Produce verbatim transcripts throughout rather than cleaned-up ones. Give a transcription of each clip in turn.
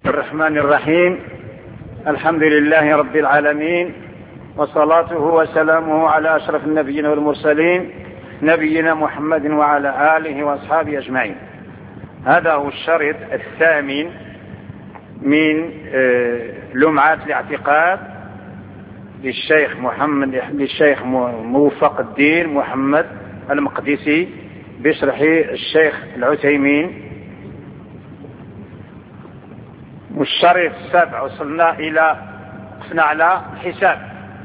الرحمن الرحيم. الحمد لله رب العالمين، وصلاته وسلامه على أشرف النبيين والمرسلين نبينا محمد وعلى آله وأصحابه أجمعين. هذا هو الشريط الثامن من لمعات الاعتقاد للشيخ محمد للشيخ موفق الدين محمد المقدسي بشرح الشيخ العثيمين. والشريط السابع وصلنا إلى وقفنا على الحساب.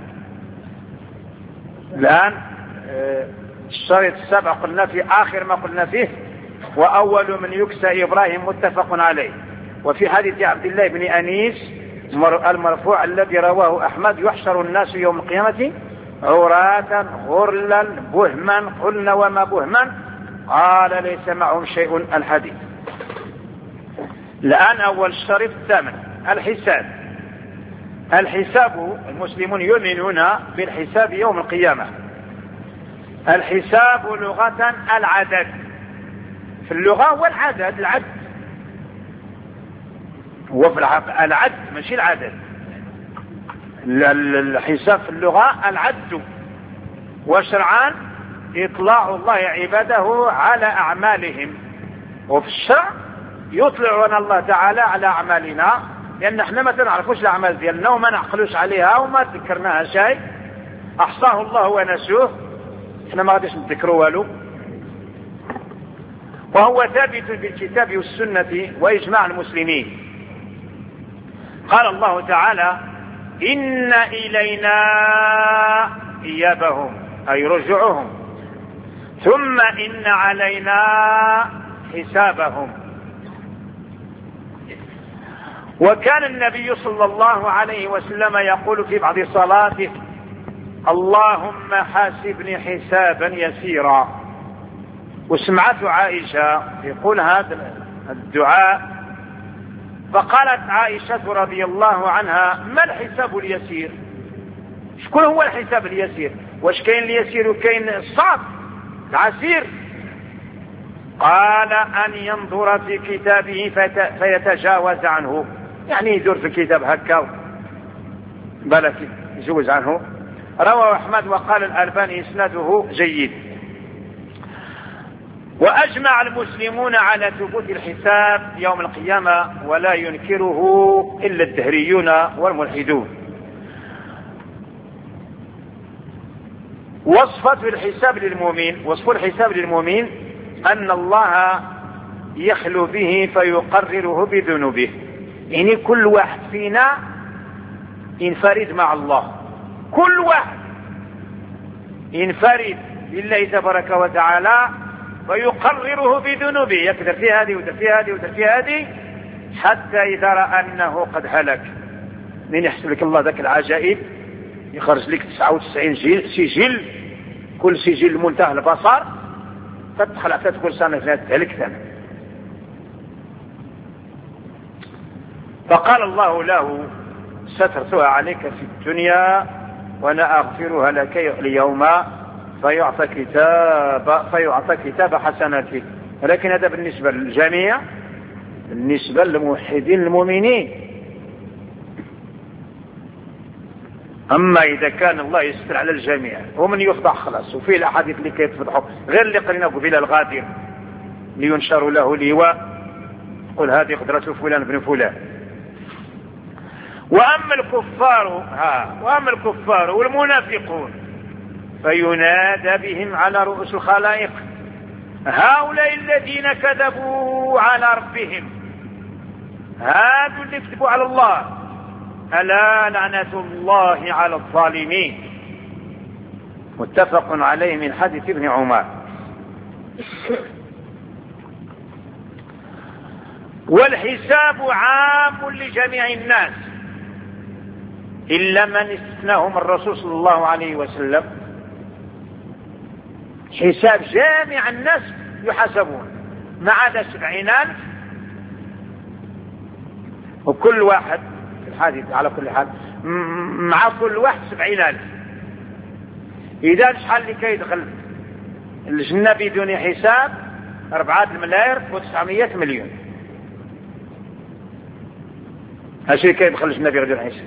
الآن الشريط السابع قلنا في آخر ما قلنا فيه: وأول من يكسى إبراهيم متفق عليه. وفي حديث عبد الله بن أنيس المرفوع الذي رواه أحمد: يحشر الناس يوم القيامة عراة غرلا بهما. قلنا: وما بهما؟ قال: ليس معهم شيء. الحديث. الآن أول الشريط الثامن: الحساب. الحساب، المسلمون يؤمنون بالحساب يوم القيامة. الحساب لغة العدد، في اللغة هو العدد، العد هو في الحق العد ماشي العدد. الحساب في اللغة العد، وشرعا إطلاع الله عباده على أعمالهم، وفي الشرع يطلعنا الله تعالى على أعمالنا، لأن احنا ما تنعرفوش الأعمال ديالنا وما نعقلوش عليها وما تذكرناها شيء. أحصاه الله ونسوه، احنا ما غاديش نذكروا والو. وهو ثابت بالكتاب والسنة وإجماع المسلمين. قال الله تعالى: إن إلينا إيابهم، أي رجعهم، ثم إن علينا حسابهم. وكان النبي صلى الله عليه وسلم يقول في بعض صلاته: اللهم حاسبني حسابا يسيرا. وسمعت عائشة يقول هذا الدعاء، فقالت عائشة رضي الله عنها: ما الحساب اليسير؟ شكون هو الحساب اليسير؟ واش كاين اليسير وكاين الصعب العسير؟ قال: أن ينظر في كتابه فيتجاوز عنه، يعني يدور في الكتاب هكا بالك يجوز عنه. رواه أحمد وقال الألباني إسناده جيد. وأجمع المسلمون على ثبوت الحساب يوم القيامة، ولا ينكره إلا الدهريون والملحدون. وصفة الحساب للمؤمن، وصف الحساب للمؤمن أن الله يخلو به فيقرره بذنوبه، يعني كل واحد فينا ينفرد مع الله، كل واحد ينفرد لله تبارك وتعالى ويقرره بذنوبه، يقدر في هذه ودر في هذه ودر في هذه، حتى إذا رأى أنه قد هلك، من يحسب لك الله ذاك العجائب يخرج لك تسعة وتسعين سجل، كل سجل منتهى البصر، تدخل تدخل سنة تهلك سنة. فقال الله له: سترتها عليك في الدنيا وأنا أغفرها لك اليوم، فيعطى كتاب فيعطى كتاب حسناتك. ولكن هذا بالنسبة للجميع، بالنسبة للموحدين المؤمنين. أما إذا كان الله يستر على الجميع ومن يفضح خلاص. وفيه الأحاديث اللي كيتفضحوا غير اللي قرينا قبيل الغادر لينشر له لواء قل هذه قدرة فلان بن فلان. وأما الكفار ها وأما الكفار والمنافقون فينادى بهم على رؤوس الخلائق: هؤلاء الذين كذبوا على ربهم، هذا اللي كذبوا على الله، ألا لعنة الله على الظالمين. متفق عليه من حديث ابن عمر. والحساب عام لجميع الناس إلا من استثناهم الرسول صلى الله عليه وسلم. حساب جميع الناس يحاسبون ما عدا سبعين ألف، وكل واحد في الحديث على كل حال مع كل واحد سبعين ألف. إذا شحال اللي كيدخل الجنة بدون حساب؟ أربعة ملاير وتسعمية مليون. هالشيء كيف يدخل الجنة بغير حساب.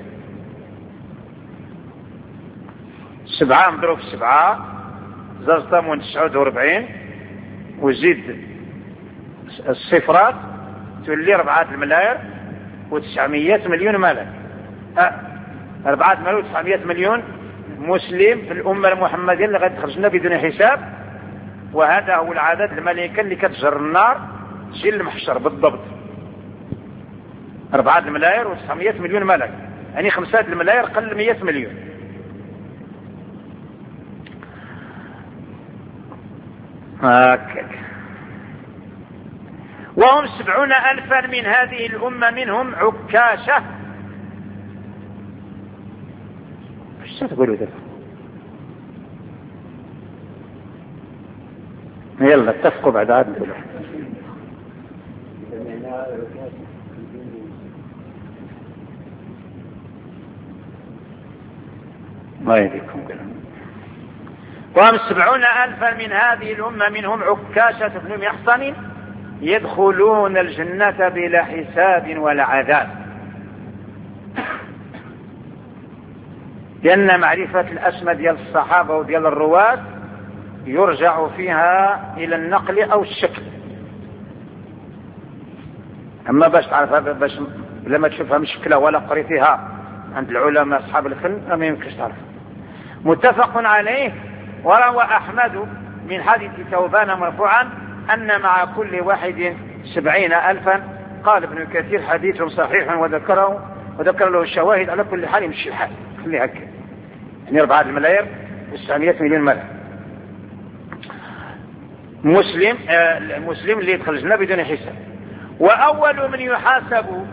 سبعة مضروب في سبعة زوج ثمن تسعود وربعين وزيد الصفرات تولي ربعة الملاير وتسعمية مليون ملك. أه. ربعة مليون وتسعمية مليون مسلم في الأمة المحمدية اللي غادي تخرجنا بدون حساب. وهذا هو العدد الملائكة اللي كتجر النار شي المحشر بالضبط. أربعة الملاير وتسعمية مليون ملك، يعني خمسة الملاير قل مية مليون. هكذا. وهم سبعون ألفا من هذه الأمة منهم عكاشة. ايش تقولوا ده؟ يلا اتفقوا بعد عاد نقولوا. ما يديكم كلام. وهم سبعون ألفا من هذه الأمة منهم عكاشة بن محصن يدخلون الجنة بلا حساب ولا عذاب. لأن معرفة الأسماء ديال الصحابة وديال الرواة يرجع فيها إلى النقل أو الشكل. أما باش تعرفها باش لما تشوفها مشكلة ولا قريتها عند العلماء أصحاب الفن ما يمكنش تعرف. متفق عليه. وروى أحمد من حديث ثوبان مرفوعا أن مع كل واحد سبعين ألفا. قال ابن كثير حديث صحيح وذكره وذكر له الشواهد. على كل حال يمشي الحال خليها هكا، يعني أربعة الملاير وتسعمية مليون ملك. مسلم آه المسلم اللي يدخل الجنة بدون حساب. وأول من يحاسب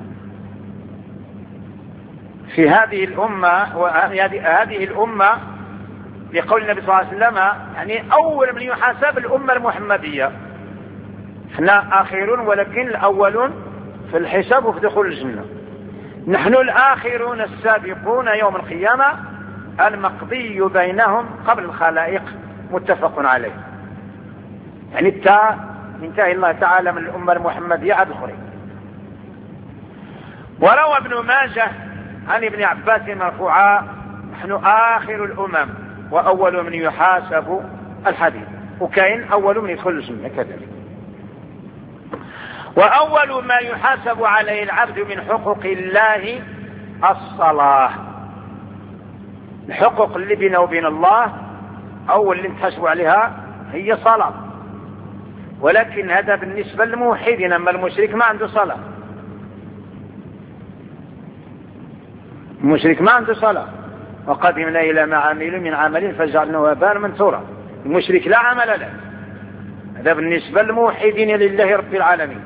في هذه الأمة وهذه الأمة لقول النبي صلى الله عليه وسلم يعني أول من يحاسب الأمة المحمدية. احنا آخرون ولكن الأولون في الحساب وفي دخول الجنة. نحن الآخرون السابقون يوم القيامة المقضي بينهم قبل الخلائق. متفق عليه. يعني انتهى الله تعالى من الأمة المحمدية عد الخري. وروى ابن ماجه عن ابن عباس مرفوعا نحن آخر الأمم وأول من يحاسب الحديث. وكاين أول من يدخل الجنة كذلك. وأول ما يحاسب عليه العبد من حقوق الله الصلاة. الحقوق اللي بينه وبين الله أول اللي نتحاسب عليها هي صلاة. ولكن هذا بالنسبة للموحدين. أما المشرك ما عنده صلاة. المشرك ما عنده صلاة. وقدمنا إلى ما عملوا من عمل فجعلناه هباء منثورا. المشرك لا عمل له. هذا بالنسبة للموحدين لله رب العالمين.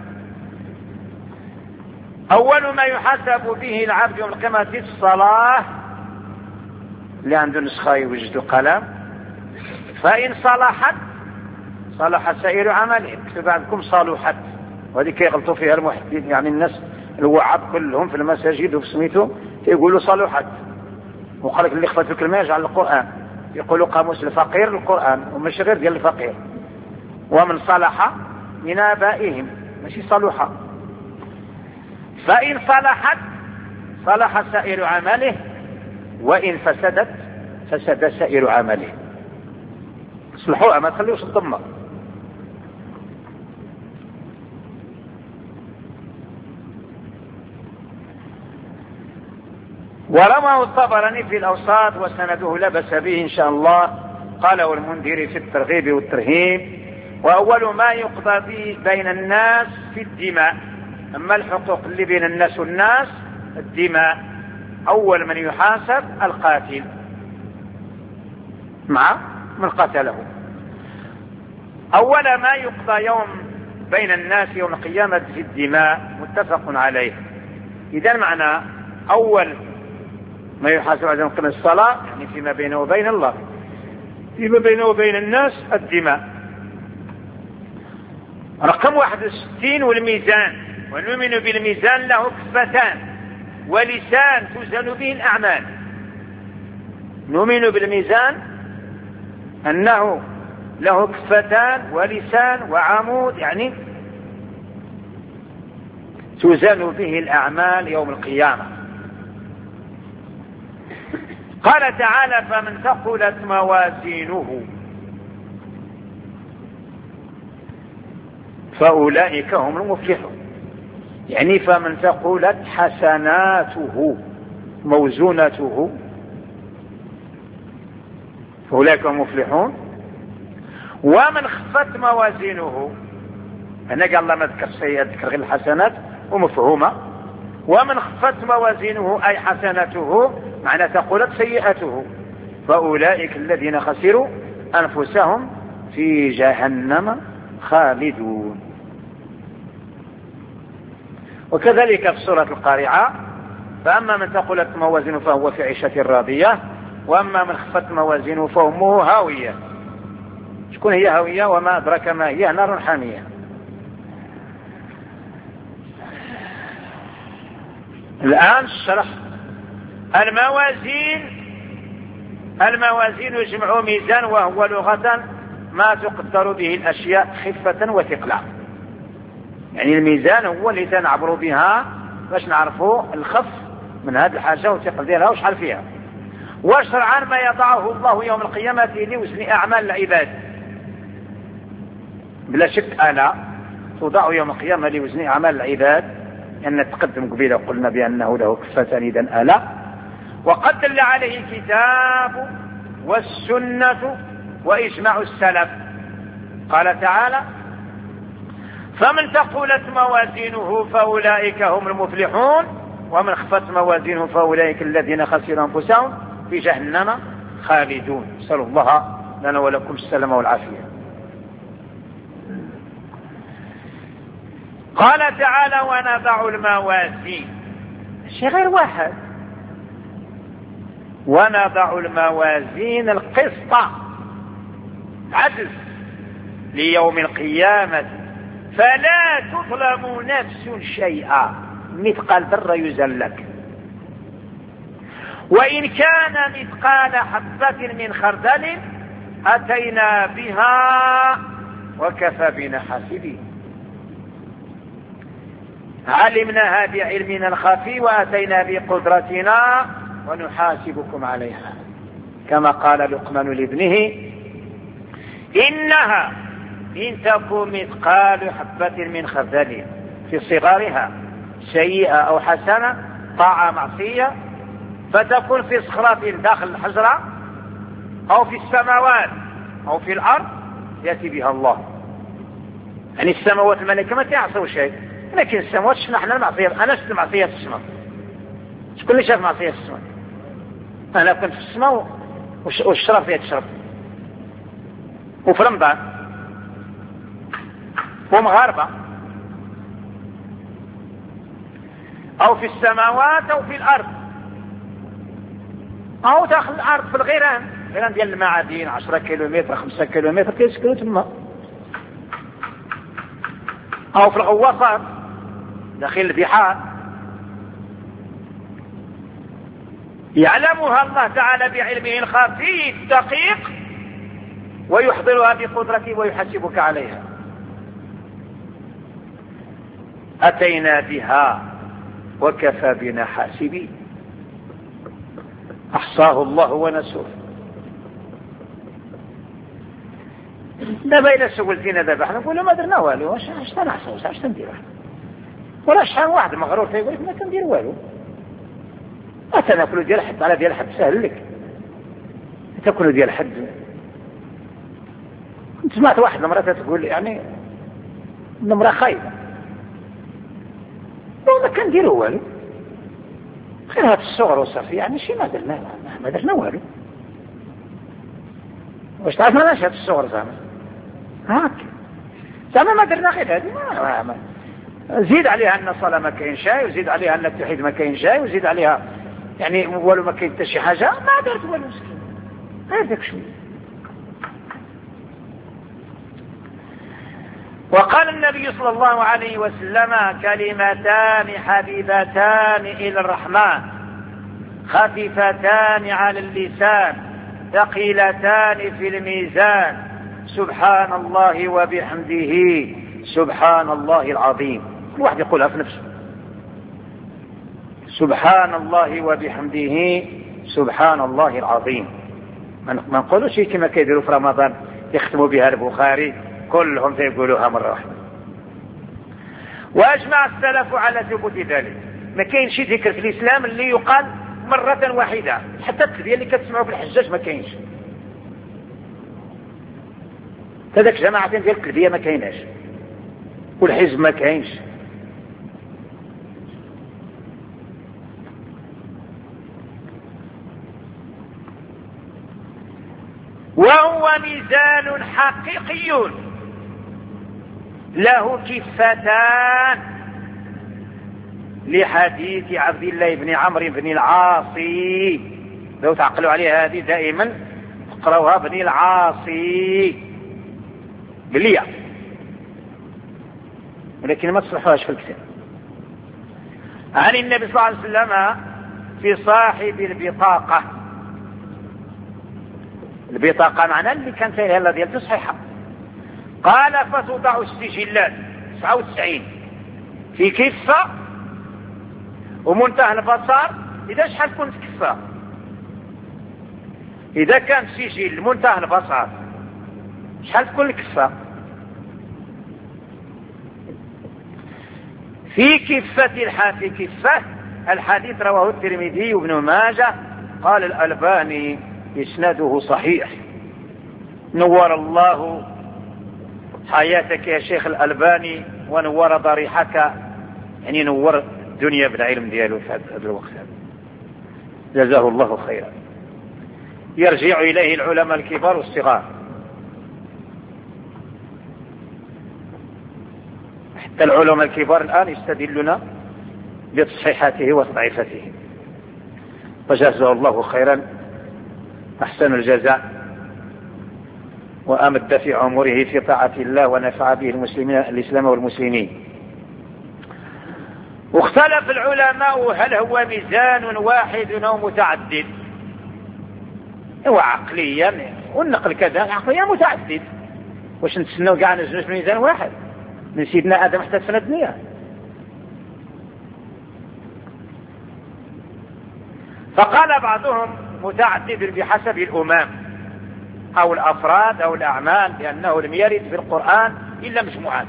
أول ما يحاسب به العبد يوم القيامة الصلاة. اللي عنده نسخة يوجد قلم. فإن صلحت صلح سائر عمله. اكتب عندكم صالحت. وهذه كيغلطوا فيها المحدثين يعني الناس الوعاب كلهم في المساجد وفي سميتو يقولوا صالحت. وقال لك اللي خفت الكلمة يجعل القرآن. يقولوا قاموس الفقير القرآن ومش غير ديال الفقير. ومن صلح من آبائهم ماشي صلحة. فإن صلحت صلح سائر عمله وإن فسدت فسد سائر عمله. صلحوها ما تخليوش الضمة. ورمى الطبراني في الأوساط وسنده لا بأس به إن شاء الله. قاله المنذري في الترغيب والترهيب. وأول ما يقضى بين الناس في الدماء. أما الحقوق اللي بين الناس والناس الدماء. أول من يحاسب القاتل مع من قتله. أول ما يقضى يوم بين الناس يوم القيامة في الدماء. متفق عليه. إذا معنى أول ما يحاسب على يوم الصلاة يعني فيما بينه وبين الله. فيما بينه وبين الناس الدماء. رقم واحد وستين والميزان. ونؤمن بالميزان له كفتان ولسان توزن به الأعمال. نؤمن بالميزان أنه له كفتان ولسان وعمود يعني توزن به الأعمال يوم القيامة. قال تعالى فمن ثقلت موازينه فأولئك هم المفلحون، يعني فمن ثقلت حسناته موزونته فأولئك هم المفلحون. ومن خفت موازينه، هنا قال الله ما ذكر سيئات، ذكر غير الحسنات ومفهومة. ومن خفت موازينه أي حسناته معنى ثقلت سيئته فأولئك الذين خسروا أنفسهم في جهنم خالدون. وكذلك في سورة القارعة فأما من ثقلت موازينه فهو في عيشة راضية وأما من خفت موازينه فأمه هاوية. شكون هي هاوية؟ وما أدرك ما هي، نار حامية. الآن الشرح. الموازين الموازين جمع ميزان، وهو لغة ما تقدر به الأشياء خفة وثقلا. يعني الميزان هو اللي تنعبر بها باش نعرفوا الخف من هذه الحاجة وثقل ديالها وشحال فيها. وشرعا ما يضعه الله يوم القيامة لوزن أعمال العباد، بلا شك ألا توضع يوم القيامة لوزن أعمال العباد، أن تقدم قبيلة قلنا بأنه له كفتان إذن ألا. وقد دل عليه الكتاب والسنة وإجماع السلف. قال تعالى فمن ثقلت موازينه فأولئك هم المفلحون ومن خفت موازينه فأولئك الذين خسروا أنفسهم في جهنم خالدون. نسأل الله لنا ولكم السلامة والعافية. قال تعالى ونضع الموازين، شيء غير واحد، ونضع الموازين القسط عدل ليوم القيامة فلا تظلم نفس شيئا، مثقال ذرة يزن لك، وإن كان مثقال حبة من خردل أتينا بها وكفى بنا حاسبين. علمناها بعلمنا الخفي وأتينا بقدرتنا ونحاسبكم عليها، كما قال لقمان لابنه إنها إن تكن مثقال حبة من خردل في صغارها سيئة أو حسنة طاعة معصية فتكون في صخرة داخل الحجرة أو في السماوات أو في الأرض يأتي بها الله. يعني السماوات الملائكة ما تعصوا شيء، لكن السماوات شفنا احنا المعصية. أنا شفت معصية في السماء، شكون اللي شاف معصية في السماء؟ أنا كنت في السماء والشرف فيها تشرب، وفي رمضان ومغاربة، أو في السماوات أو في الأرض أو داخل الأرض في الغيران، غيران ديال المعادن عشرة كيلومتر خمسة كيلومتر كيسكنوا تما، أو في الغواصات داخل البحار يعلمها الله تعالى بعلمه الخفي الدقيق ويحضرها بقدرته ويحاسبك عليها. أتينا بها وكفى بنا حاسبين، أحصاه الله ونسوه. دابا إلا سولتينا دابا حنا نقولوا ما درنا والو، واش اش تنعسوا واش تنديروا ولا شحال واحد مغرور تيقول لك ما كندير والو، أتناكلوا ديال حد على ديال حد سهل لك، تاكلوا ديال حد. سمعت واحد المرأة تقول يعني المرأة خايبة وما كنديروا والو، غير هاد الصغر وصافي، يعني شي ما درنا ما درنا والو. واش تعرف معناش هاد الصغر زعما هاك زعما ما درنا غير هادي، ما, ما زيد عليها ان الصلاة ما كاين شاي، وزيد عليها ان التوحيد ما كاين شاي، وزيد عليها يعني والو ما كاين حتى شي حاجة، ما درت والو مسكين غير داك شويه. وقال النبي صلى الله عليه وسلم كلمتان حبيبتان إلى الرحمن خفيفتان على اللسان ثقيلتان في الميزان سبحان الله وبحمده سبحان الله العظيم. كل واحد يقولها في نفسه، سبحان الله وبحمده سبحان الله العظيم. ما نقولوش شيء كما كيديروا في رمضان يختموا بها البخاري كلهم يقولوها مرة واحدة. وأجمع السلف على ثبوت ذلك. ما كاينش شي ذكر في الإسلام اللي يقال مرة واحدة، حتى التلبية اللي كتسمعوا في الحجاج ما كاينش. هذاك جماعتين ديال التلبية ما كايناش، والحزب ما كاينش. وهو ميزان حقيقي له كفتان لحديث عبد الله بن عمرو بن العاص. لو تعقلوا عليها هذه دائما اقرأوها بن العاص بالياء، ولكن ما تصلحوهاش في الكتاب. عن النبي صلى الله عليه وسلم في صاحب البطاقة. البطاقة معناه اللي كان فيها يلا ديال تصحيحة. قال فتوضع السجلات تسعة وتسعين في كفة ومنتهى البصر. إذا شحال كنت كفة؟ إذا كان سجل منتهى البصر شحال تكون الكفة؟ في كفة الحافي كفة. الحديث رواه الترمذي وابن ماجه. قال الألباني إسناده صحيح. نور الله حياتك يا شيخ الألباني ونور ضريحك، يعني نور الدنيا بالعلم دياله في هذا الوقت. جزاه الله خيرا. يرجع إليه العلماء الكبار والصغار، حتى العلماء الكبار الآن يستدلون بتصحيحاته وتضعيفاته. فجزاه الله خيرا أحسن الجزاء، وأمد في عمره في طاعة الله ونفع به المسلمين الإسلام والمسلمين. واختلف العلماء هل هو ميزان واحد أو متعدد. هو عقليا والنقل كذا عقليا متعدد. واش نتسنوا كاع نجلس ميزان واحد من سيدنا آدم حتى سنة الدنيا؟ فقال بعضهم متعدد بحسب الأمم أو الأفراد أو الأعمال، لأنه لم يرد في القرآن إلا مجموعات.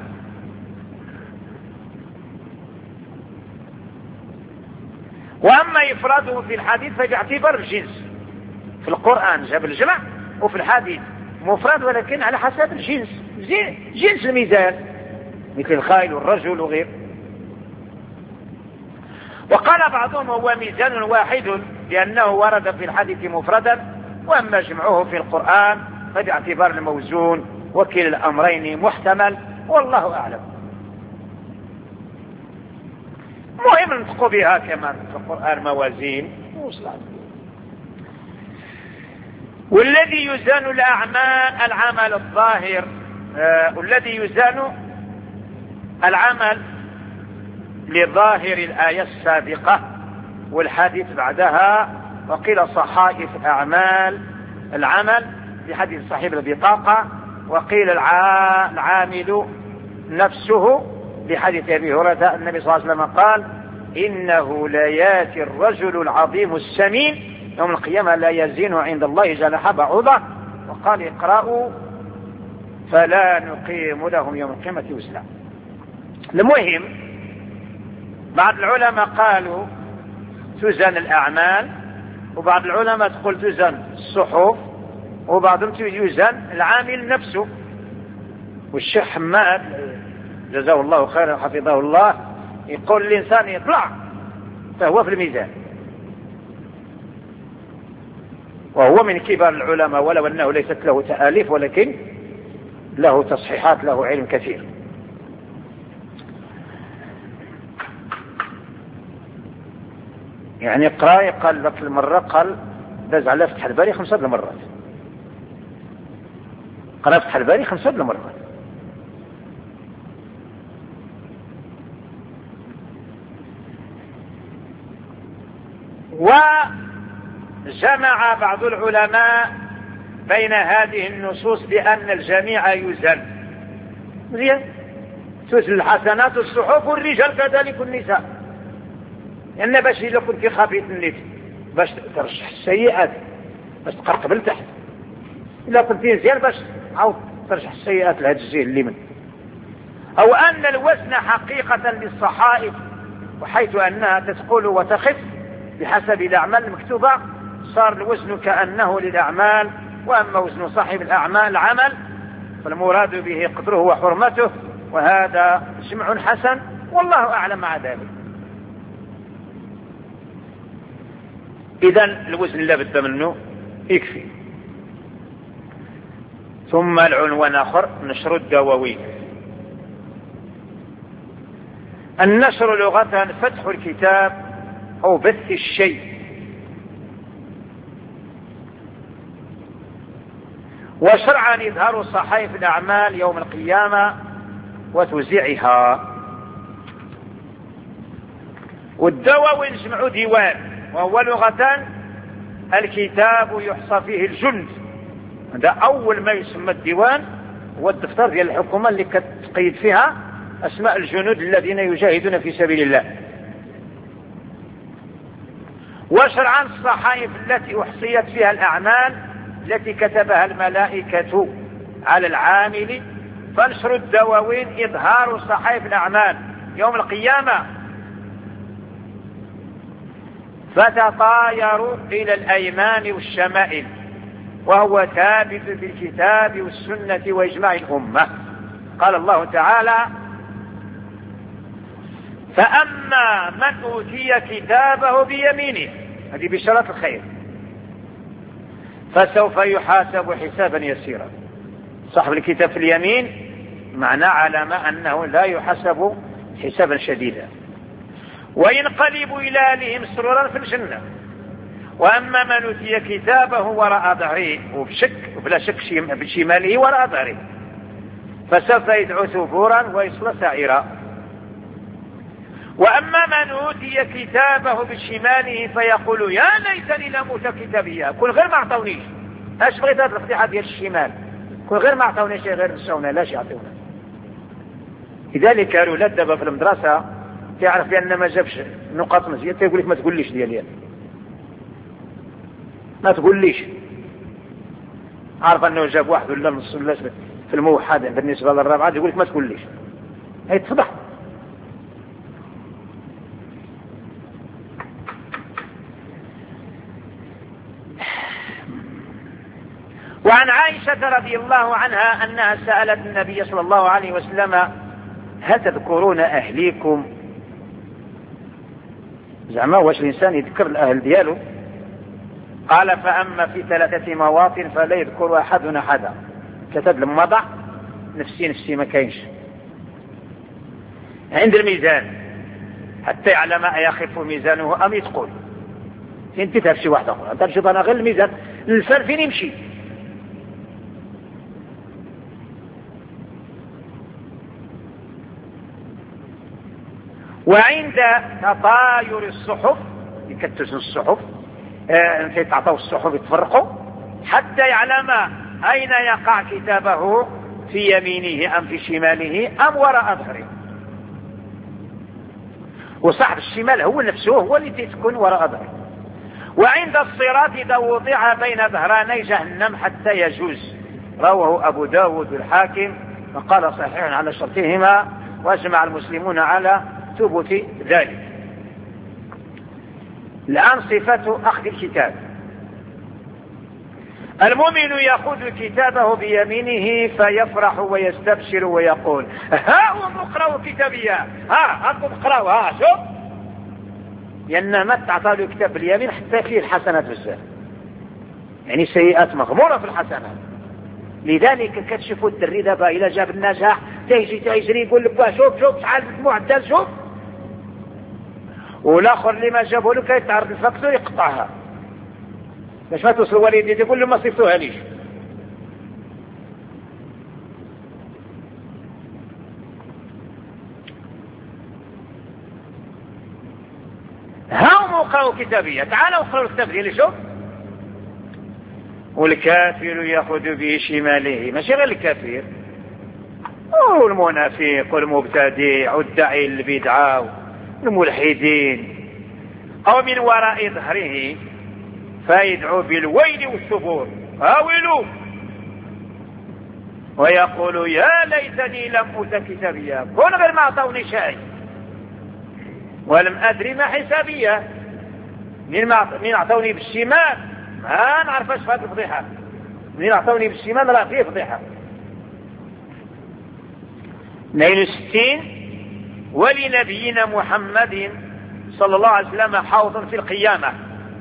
وأما إفراده في الحديث فباعتبار الجنس. في القرآن جاب الجمع وفي الحديث مفرد، ولكن على حسب الجنس، جنس الميزان، مثل الخيل والرجل وغير. وقال بعضهم هو ميزان واحد لأنه ورد في الحديث مفردا، وأما جمعه في القرآن فباعتبار الموزون، وكل الأمرين محتمل، والله أعلم. مهم ننطق بها كمان في القرآن موازين وصلات. والذي يزان الأعمال العمل الظاهر، آه والذي يزان العمل لظاهر الآية السابقة والحديث بعدها. وقيل صحائف أعمال العمل بحديث صاحب البطاقة، وقيل العامل نفسه بحديث أبي هريرة النبي صلى الله عليه وسلم قال إنه لا ياتي الرجل العظيم السمين يوم القيامة لا يزين عند الله جناح بعوضة. وقال اقرأوا فلا نقيم لهم يوم القيامة وزنا. المهم بعض العلماء قالوا تزن الأعمال، وبعض العلماء تقول تزن الصحف، وبعضهم يزن العامل نفسه. والشيخ حماد جزاه الله خيرا حفظه الله يقول الإنسان يطلع فهو في الميزان، وهو من كبار العلماء، ولو أنه ليست له تآليف ولكن له تصحيحات، له علم كثير. يعني قراءة قال لك المرة قال داز على فتح الباري خمسة المرات، قراءة فتح الباري خمسة المرات. وجمع بعض العلماء بين هذه النصوص بأن الجميع يزن مزيان، تزن الحسنات الصحف والرجال كذلك النساء. لأن باش إلا كنت خبيث النيت باش ترشح السيئات باش تقرقب لتحت، إلا كنت مزيان باش عاود ترشح السيئات لهذا الجهه اللي من. أو أن الوزن حقيقة للصحائف وحيث أنها تثقل وتخف بحسب الأعمال المكتوبة صار الوزن كأنه للأعمال، وأما وزن صاحب الأعمال العمل فالمراد به قدره وحرمته، وهذا جمع حسن والله أعلم مع ذلك. إذن الوزن لا بد منه يكفي. ثم العنوان آخر نشر الدواوين. النشر لغة فتح الكتاب أو بث الشيء، وشرعا إظهار صحائف الأعمال يوم القيامة وتوزيعها. والدواوين جمع ديوان، وهو لغة الكتاب يحصى فيه الجند. هذا أول ما يسمى الديوان هو الدفتر ديال الحكومة اللي كتقيد فيها أسماء الجنود الذين يجاهدون في سبيل الله. وشرعا الصحائف التي أحصيت فيها الأعمال التي كتبها الملائكة على العامل. فنشر الدواوين إظهار صحائف الأعمال يوم القيامة فتطاير إلى الأيمان والشمائل، وهو ثابت بالكتاب والسنة وإجماع الأمة. قال الله تعالى: فأما من أوتي كتابه بيمينه، هذه بشارة الخير، فسوف يحاسب حسابا يسيرا. صاحب الكتاب في اليمين معنى علامة أنه لا يحاسب حسابا شديدا، وينقلب إلى أهلهم سرورا في الجنة. وأما من أوتي كتابه وراء ظهره، وبشك وبلا شك بشماله وراء ظهره، فسوف يدعو ثبورا ويصلى سعيرا. وأما من أوتي كتابه بشماله فيقول يا ليتني لم أوت كتابيه، كل غير ما أعطونيش. اش بغيت هذه الفضيحة ديال الشمال، كل غير ما أعطونيش غير نسونا لاش يعطيونا. لذلك الولاد دابا في المدرسة تعرف بأن ما جابش نقاط مزيان تيقول لك ما تقوليش ديالي، ما تقوليش. عارف أنه جاب واحد ولا نص ولا في الموحد بالنسبة للرابعة يقول لك ما تقوليش، هي تفضح. وعن عائشة رضي الله عنها أنها سألت النبي صلى الله عليه وسلم: هل تذكرون أهليكم؟ زعما واش الإنسان يذكر الأهل دياله؟ قال: فأما في ثلاثة مواطن فلا يذكر أحد أحدا. كتب لما ضع نفسي نفسي ما كاينش عند الميزان حتى يعلم أيخف ميزانه أم يتقول. انت تذهب شي واحد أخرى تمشي أنا غير الميزان الإنسان فين يمشي. وعند تطاير الصحف يكتسوا الصحف اه تعطوا الصحف يتفرقوا حتى يعلم أين يقع كتابه في يمينه أم في شماله أم وراء ظهره. وصاحب الشمال هو نفسه هو اللي تكون وراء ظهره. وعند الصراط إذا وضع بين ظهراني جهنم حتى يجوز. رواه أبو داود الحاكم وقال صحيح على شرطهما، واجمع المسلمون على ثبوت ذلك. الآن صفة أخذ الكتاب. المؤمن يأخذ كتابه بيمينه فيفرح ويستبشر ويقول: ها هم اقرأوا كتابيا، ها أنتم اقرأوا، ها شوف. لأن ما تعطى له كتاب باليمين حتى فيه الحسنات بزاف، يعني سيئات مغمورة في الحسنات. لذلك كتشوفوا الدري دابا إلى جاب النجاح تيجي تيجري يقول لك شوف شوف شحال المعدل شوف، والاخر اللي ما جابه له كيتعرض الفاكتور يقطعها باش ما توصل والدي يقول له ما صيفطوها ليش. هم اقرأوا كتابية، تعالوا اقرأوا الكتاب ديالي شوف. والكافر يأخذ بشماله، ماشي غير الكافر، والمنافق والمبتدع والداعي للبدعة والملحدين أو من وراء ظهره فيدعو بالويل والثبور، هاولوا، ويقول يا ليتني لم أوت كتابيا، كون غير ما أعطوني شيء ولم أدري ما حسابية، من أعطوني بالشمال ما نعرفش هذه الفضيحة، من أعطوني بالشمال لا فيه فضيحة. اثنين وستين ولنبينا محمد صلى الله عليه وسلم حوض في القيامة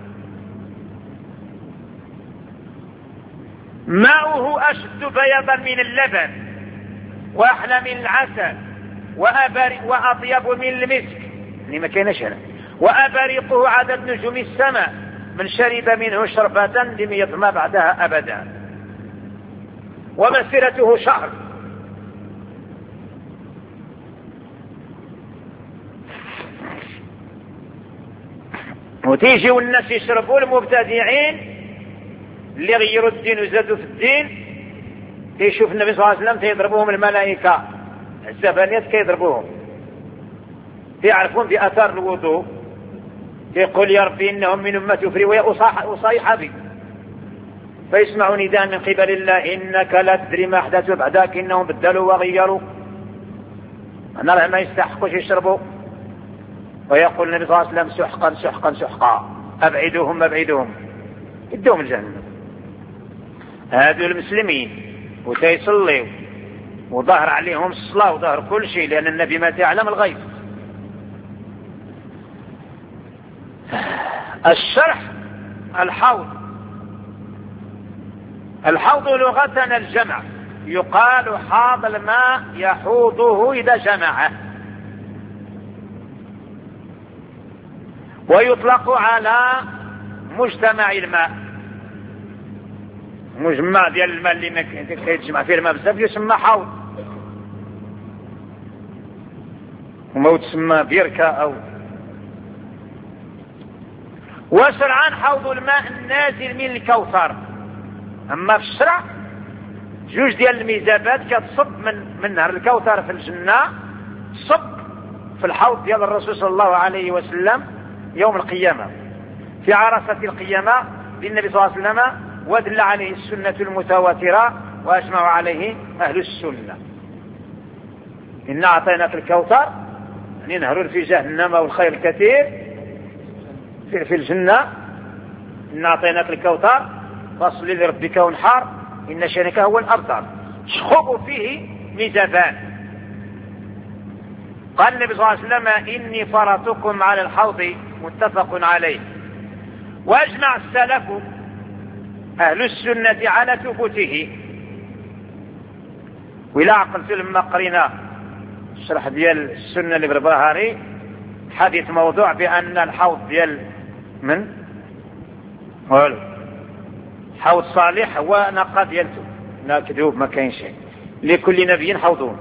ماؤه أشد بياضا من اللبن وأحلى من العسل وأطيب من المسك، يعني ما كانش هنا، وأبرقه عدد نجوم السماء، من شرب منه شربة لم يظمأ بعدها أبدا، ومسيرته شهر. وتيجي والناس يشربوا المبتدعين اللي غيروا الدين وزادوا في الدين، تيشوف النبي صلى الله عليه وسلم تيضربوهم الملائكة الزبانيات كيضربوهم، تيعرفون بأثار الوضوء، يقول يا ربي إنهم من أمتي في رواية أصيح بي، فيسمعوا نداء من قبل الله إنك لا تدري ما أحدثوا بعدك إنهم بدلوا وغيروا، أنا ما يستحقوش يشربوا، ويقول النبي صلى الله عليه وسلم سحقا سحقا سحقا، أبعدوهم أبعدوهم ادوهم الجنة. هذو المسلمين وتيصلوا وظهر عليهم الصلاة وظهر كل شيء، لأن النبي ما تعلم الغيب. الشرح الحوض، الحوض لغة الجمع، يقال حاض الماء يحوضه إذا جمعه، ويطلق على مجتمع الماء، مجمع ديال الماء اللي ما كيتجمع فيه الماء بزاف يسمى حوض، وما تسمى بركة أو. وشرعا حوض الماء النازل من الكوثر، أما في الشرع جوج ديال الميزابات كتصب من من نهر الكوثر في الجنة، تصب في الحوض ديال الرسول صلى الله عليه وسلم يوم القيامة في عرصة القيامة للنبي صلى الله عليه وسلم، ودل عليه السنة المتواترة وأجمع عليه أهل السنة. إن أعطيناك الكوثر يعني نهر في جهنم والخير الكثير في, في الجنة، إن أعطيناك الكوثر فاصل لربك وانحر إن شانك هو الأبتر، شخب فيه ميزابان. قال النبي صلى الله عليه وسلم إني فرطكم على الحوض، متفق عليه. وأجمع السلف أهل السنة على ثبوته، وإلى عقلت لما قرينا الشرح ديال السنة للبربهاري حديث موضوع بأن الحوض ديال من قالوا حوض صالح هو نقى ديالته، لا كذوب ما كاين شيء، لكل نبي حوضون.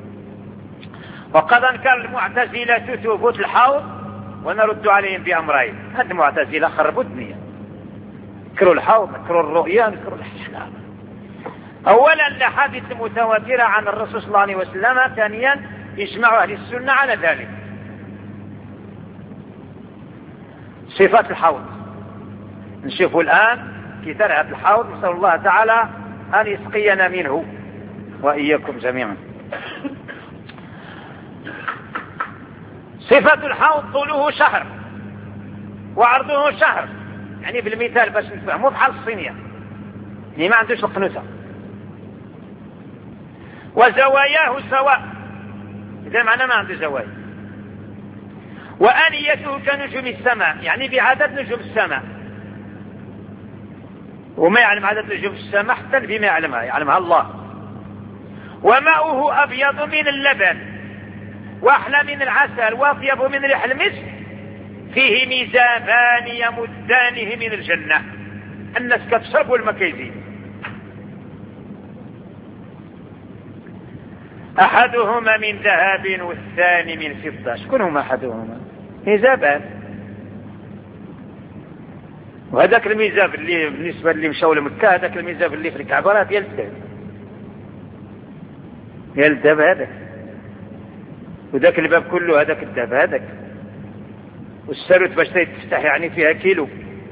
وقد انكر المعتزلة ثبوت الحوض ونرد عليهم بأمرين. هاد المعتزلة خربوا الدنيا، نكروا الحوض، نكروا الرؤيا، نكروا الأحلام. أولا الأحاديث المتواترة عن الرسول صلى الله عليه وسلم، ثانيا يجمع أهل السنة على ذلك. صفات الحوض نشوفوا الآن كثر هذا الحوض، نسأل الله تعالى أن يسقينا منه وإياكم جميعا. صفة الحوض طوله شهر وعرضه شهر، يعني بالمثال باش نفهمه بحال الصينية اللي ما عندوش القنوسة. وزواياه سواء، إذا معنى ما عنده زوايا. وآنيته كنجوم السماء، يعني بعدد نجوم السماء، وما يعلم عدد نجوم السماء حتى النبي ما يعلمها، يعلمها الله. وماؤه أبيض من اللبن وأحلى من العسل وأطيب من ريح المسك، فيه ميزابان يمدانه من الجنة. الناس كتشرب والمكيزين، أحدهما من ذهب والثاني من فضة. شكون هما أحدهما؟ ميزابان. وهذاك الميزاب اللي بالنسبة اللي مشاو لمكة، هذاك الميزاب اللي في الكعبة راه ديال الذهب، ديال الذهب هذاك، وذاك الباب كله هذاك الذهب هذاك. والسروت باش تفتح يعني فيها كيلو،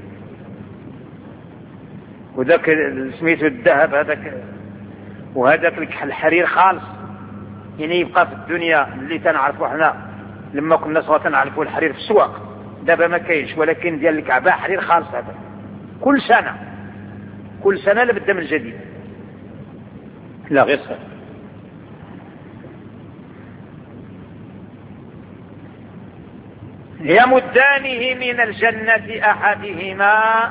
وذاك سميته الذهب هذاك، وهذاك الحرير خالص. يعني يبقى في الدنيا اللي تنعرفوا احنا لما كنا صغار تنعرفوا الحرير في السواق، دابا ما كاينش، ولكن ديال الكعبة حرير خالص هذا كل سنة، كل سنة لابد من جديد، لا غير صح. يمدانه من الجنة أحدهما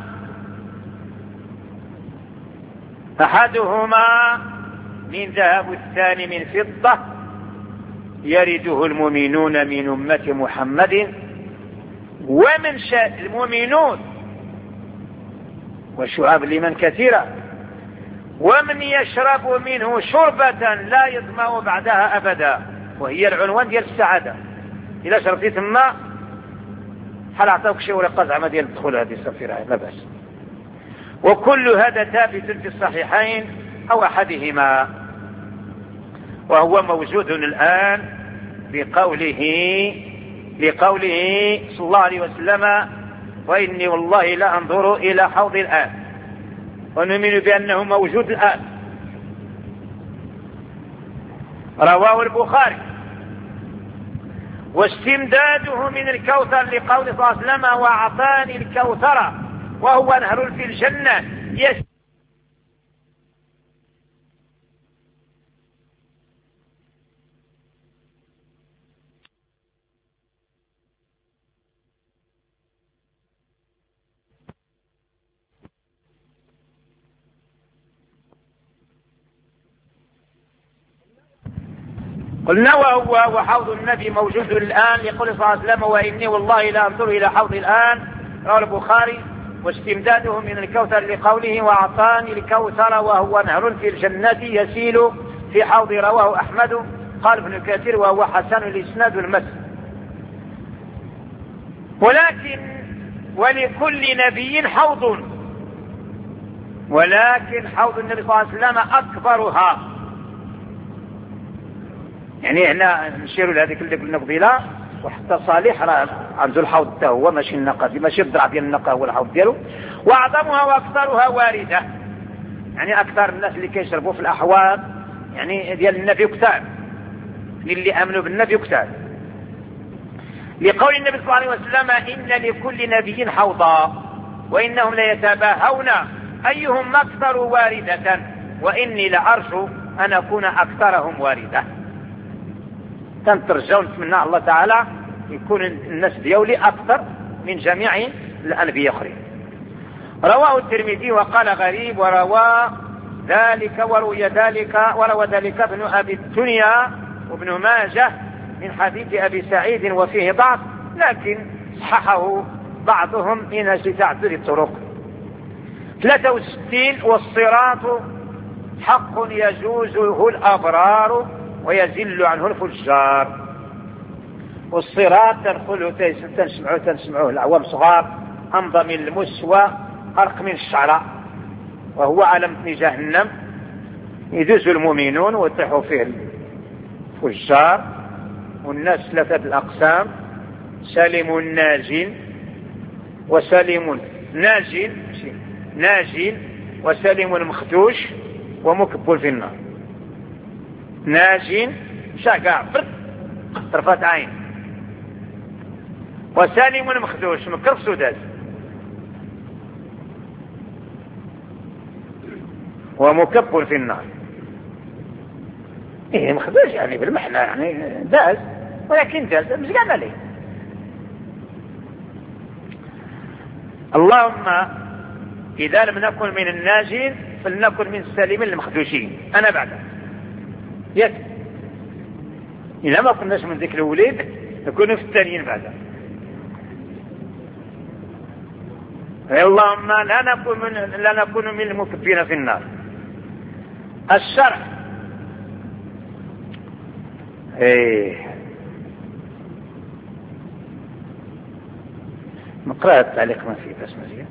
أحدهما من ذهب الثاني من فضة، يرده المؤمنون من أمة محمد، ومن شاء المؤمنون وشعاب لمن كثيرة، ومن يشرب منه شربة لا يظمأ بعدها أبدا، وهي العنوان ديال السعادة. إذا شربتي ثم حال أعطوك شيء ورقة زعما ديال الدخول هذه صفيرة لا بأس. وكل هذا ثابت في الصحيحين أو أحدهما، وهو موجود الآن بقوله لقوله صلى الله عليه وسلم: وإني والله لا أنظر إلى حوض الآن، ونؤمن بأنه موجود الآن. رواه البخاري. واستمداده من الكوثر لقول صلى الله عليه وسلم: وأعطاني الكوثر وهو نهر في الجنة يس قلنا وهو وحوض النبي موجود الآن لقول صلى الله عليه وسلم: وإني والله لا أنظر إلى حوض الآن، رواه البخاري. واستمداده من الكوثر لقوله: وأعطاني الكوثر وهو نهر في الجنة يسيل في حوض، رواه أحمد. قال ابن كثير: وهو حسن الإسناد المتن. ولكن ولكل نبي حوض، ولكن حوض النبي صلى الله عليه وسلم أكبرها. يعني هنا نشيروا لهذيك اللي قلنا قبيله، وحتى صالح راه عنده الحوض حتى هو، ماشي النقا ماشي الضرع ديال النقا هو الحوض ديالو. واعظمها واكثرها وارده، يعني اكثر الناس اللي كيشربوا في الاحواض يعني ديال النبي كثار، اللي امنوا بالنبي كثار، لقول النبي صلى الله عليه وسلم: ان لكل نبي حوضا وانهم ليتباهون ايهم اكثر وارده، واني لارجو ان اكون اكثرهم وارده. تنترجى ونتمنى الله تعالى يكون الناس ديولي أكثر من جميع الأنبياء الآخرين. رواه الترمذي وقال غريب، وروى ذلك وروي ذلك وروى ذلك ابن أبي الدنيا وابن ماجه من حديث أبي سعيد وفيه ضعف، لكن صححه بعضهم من أجل تعدد الطرق. ثلاثة وستين والصراط حق يجوزه الأبرار ويزل عنه الفجار. والصراط تنقله تنسمعوه تنسمعوه العوام صغار: أمضى من المسوى أرق من الشعراء، وهو على متن جهنم يدوز المؤمنون ويطيحوا فيه الفجار. والناس ثلاثة الأقسام: سالم ناجين وسالم ناجين ناجين وسالم مخدوش ومكبل في النار. ناجين شاقع طرفات عين، وسالم مخدوش مكرف سوداز، ومكبل في النار. ايه مخدوش يعني بالمحنى يعني داز، ولكن داز مش قاعد عليه. اللهم إذا لم نكن من الناجين فلنكن من السالمين المخدوشين. أنا بعدها يس إذا ما كناش من ذكر الوليد نكون في الثانيين بعدها. اللهم لا نكون من لا نكون من المكبين في النار. الشرع ايه نقرأ التعليق ما فيه بس مزيان.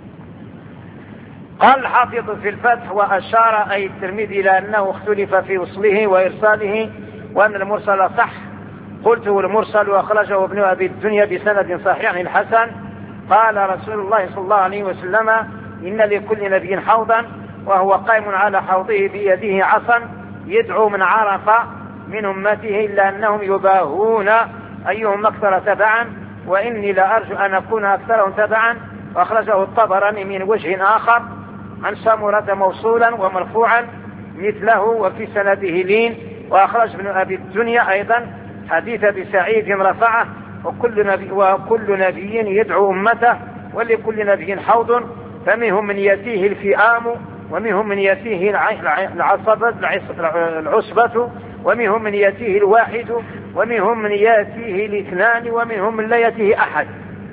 قال الحافظ في الفتح: وأشار أي الترمذي إلى أنه اختلف في وصله وإرساله، وأن المرسل صح قلت المرسل وأخرجه ابن أبي الدنيا بسند صحيح الحسن. قال رسول الله صلى الله عليه وسلم إن لكل نبي حوضا وهو قائم على حوضه بيده عصا يدعو من عرف من أمته إلا أنهم يباهون أيهم أكثر تبعا وإني لأرجو أن أكون أكثرهم تبعا. وأخرجه الطبراني من وجه آخر عن سمرة موصولا ومرفوعا مثله وفي سنده لين. وأخرج ابن أبي الدنيا أيضا حديث بسعيد رفعه وكل نبي, وكل نبي يدعو أمته ولكل نبي حوض فمنهم من يأتيه الفئام ومنهم من يأتيه العصبة العصبة ومنهم من يأتيه الواحد ومنهم من يأتيه الاثنان ومنهم من لا يأتيه أحد.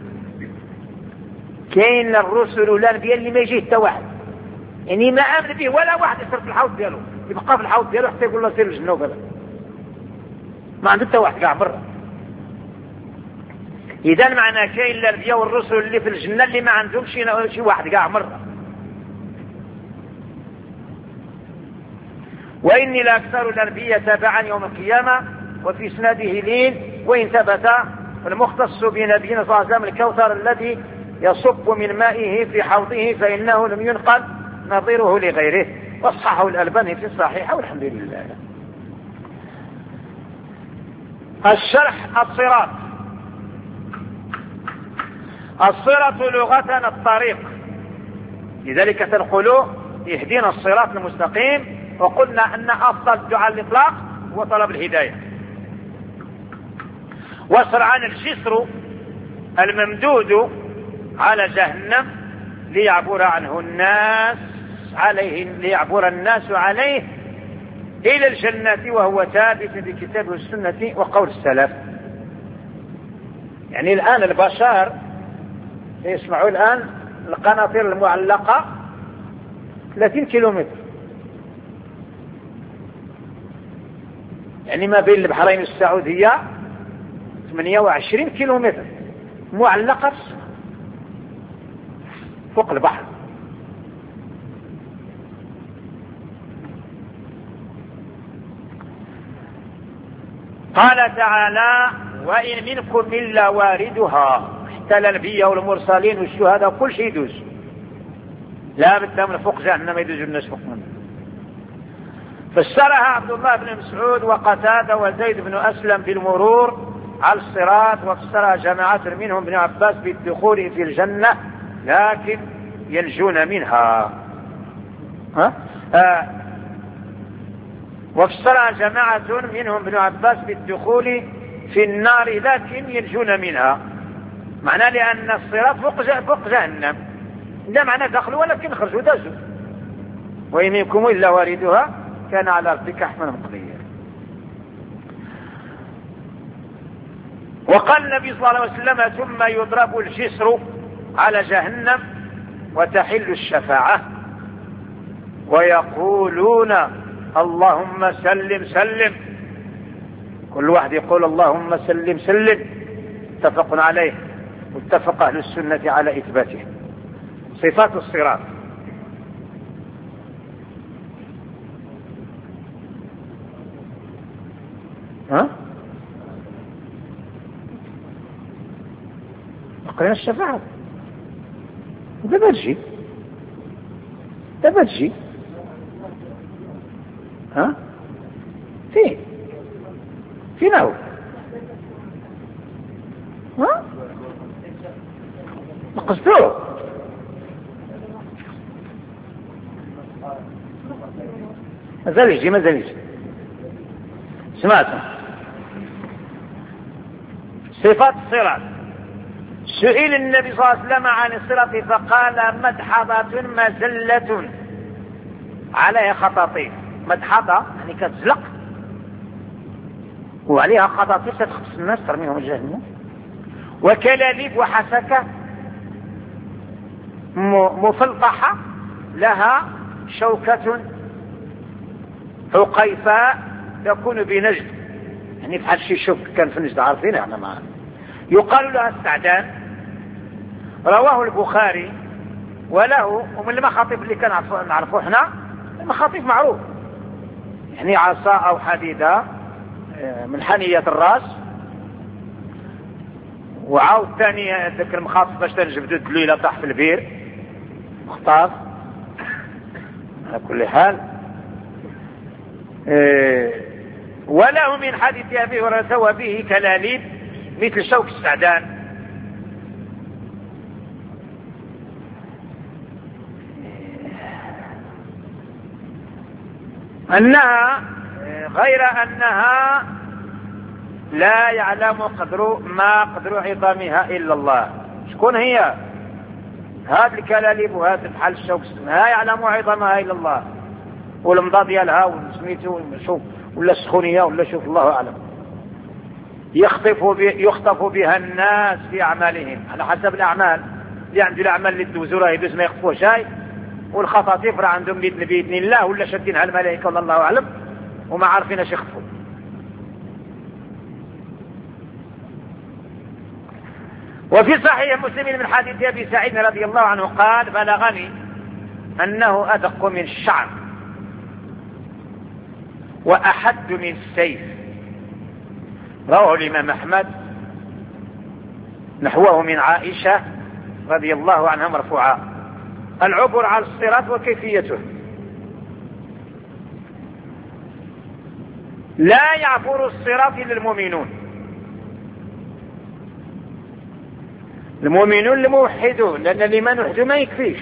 كاين الرسل لا نبي اللي ما يجيه حتى واحد يعني ما آمن به ولا واحد يصير في الحوض ديالو يبقى في الحوض ديالو حتى يقول له سير الجنة وكذا ما عنده حتى واحد كاع مرة. إذا معنى كاين الأنبياء والرسل اللي في الجنة اللي ما عندهم شي واحد كاع مرة. وإني لأكثر الأنبياء تبعا يوم القيامة وفي سنده لين. وإن ثبت المختص بنبينا صلى الله عليه وسلم الكوثر الذي يصب من مائه في حوضه فإنه لم ينقل نظيره لغيره. وصحه الألباني في الصحيح والحمد لله. الشرح الصراط. الصراط لغة الطريق لذلك تنقلوا اهدنا الصراط المستقيم. وقلنا أن أفضل الدعاء الإطلاق هو طلب الهداية. وسرعان الجسر الممدود على جهنم ليعبر عنه الناس عليه ليعبر الناس عليه إلى الجنة وهو ثابت بكتاب والسنة وقول السلف. يعني الآن البشر يسمعوا الآن القناطير المعلقة ثلاثين كيلومتر يعني ما بين البحرين والسعودية ثمانية وعشرين كيلومتر معلقة فوق البحر. قال تعالى وإن منكم إلا واردها. حتى الأنبياء والمرسلين والشهداء كل شيء يدوز لا بد من فوق جهنم يدوز الناس فوق منه. فسرها عبد الله بن مسعود وقتادة وزيد بن أسلم بالمرور على الصراط. وفسرها جماعة منهم ابن عباس بالدخول في الجنة لكن ينجون منها. ها؟ آه. وفسرها جماعة منهم ابن عباس بالدخول في النار لكن ينجون منها. معناه لأن الصراط فوق جهنم ده معناه دخلوا ولكن خرجوا دازوا. وإن منكم إلا واردها كان على ربك حتما مقضيا. وقال النبي صلى الله عليه وسلم ثم يضرب الجسر على جهنم وتحل الشفاعة ويقولون اللهم سلم سلم. كل واحد يقول اللهم سلم سلم. اتفق عليه واتفق أهل السنة على إثباته. صفات الصراط. ها؟ قرينا الشفاعة دابا تجي دابا تجي ها؟ فين؟ فين هو؟ ها؟ نقصدوه مازال يجي مازال يجي. سمعتم صفات الصراط. سئل النبي صلى الله عليه وسلم عن الصراط فقال مدحضة مزلة عليها خطاطيف. مدحضة يعني كتزلق وعليها خطاطيف تخص الناس ترميهم الجهنم. وكلاليب وحسكة مفلطحة لها شوكة حقيفاء تكون بنجد يعني بحال شي شوك كان في نجد عارفين احنا معنا. يقال لها السعدان. رواه البخاري وله. ومن المخاطيف اللي كان نعرفوه احنا المخاطيف معروف يعني عصا او حديدة من حنية الراس وعاود ثاني ذاك المخاطف باش تنجبدو الدليله طاح في البير مخطاف. على كل حال إيه وله من حديث أبي هريرة وبه كلاليب مثل شوك السعدان. أنها غير أنها لا يعلم قدر ما قدر عظامها إلا الله. شكون هي هذه الكلاليب وهذا بحال الشوك لا يعلم عظامها إلا الله، والمضى ديالها وسميتو شوف ولا السخونية ولا شوف الله أعلم. يخطف يخطف بها الناس في أعمالهم على حسب الأعمال اللي عنده الأعمال اللي تدوزو راه يدوز ما يخطفوه شيء، والخطاطيف راه عندهم بإذن بإذن الله ولا شادينها الملائكة ولا الله أعلم وما عارفين اش يخطفوا. وفي صحيح مسلم من حديث أبي سعيد رضي الله عنه قال بلغني أنه أدق من الشعر وأحد من السيف. رواه الإمام أحمد نحوه من عائشة رضي الله عنها مرفوعا. العبور على الصراط وكيفيته. لا يعبر الصراط إلا المؤمنون، المؤمنون الموحدون، لأن الإيمان وحده ما يكفيش.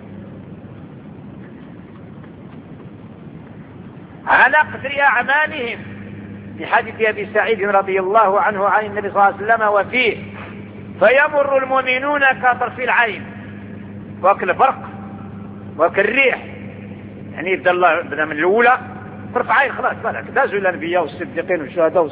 على قدر أعمالهم في حديث أبي سعيد رضي الله عنه عن النبي صلى الله عليه وسلم وفيه فيمر المؤمنون كطرف العين وكالبرق وكالريح. يعني يبدأ الله بدأ من الأولى طرف عين خلاص بالك دازوا الأنبياء والصديقين والشهداء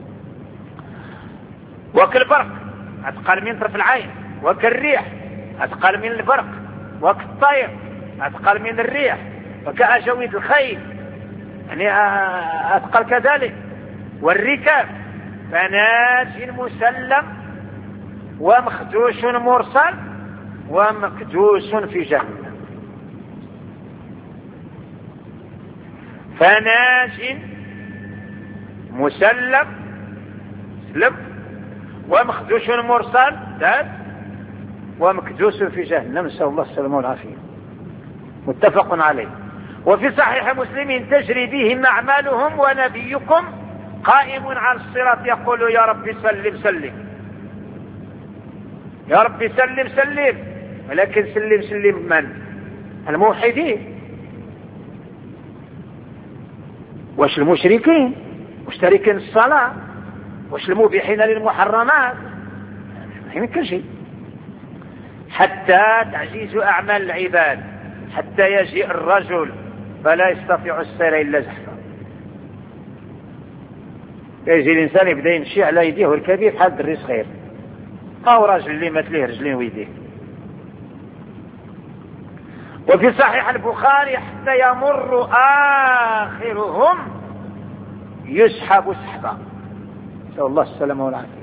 وكالبرق أثقل من طرف العين، وكالريح أثقل من البرق، وكالطير أثقل من الريح، وكأجويد الخيل يعني أثقل كذلك، والركاب فناج مسلم ومخدوش مرسل ومكدوس في جهنم. فناج مسلم سلم ومخدوش مرسل داد ومكدوس في جهنم، نسأل الله السلامة والعافية. متفق عليه. وفي صحيح مسلم تجري بهم أعمالهم ونبيكم قائم على الصراط يقول يا رب سلم سلم يا رب سلم سلم، ولكن سلم سلم من؟ الموحدين. واش المشركين واش تاركين الصلاة واش المبيحين للمحرمات؟ ما يمكن شيء. حتى تعجيز أعمال العباد حتى يجيء الرجل فلا يستطيع السير إلا زحفا. يجي الإنسان يبدأ يمشي على يديه والكبير بحال الدري صغير أو راجل اللي مات ليه رجلين ويديه. وفي صحيح البخاري حتى يمر آخرهم يسحب سحبا، نسأل الله السلامة والعافية.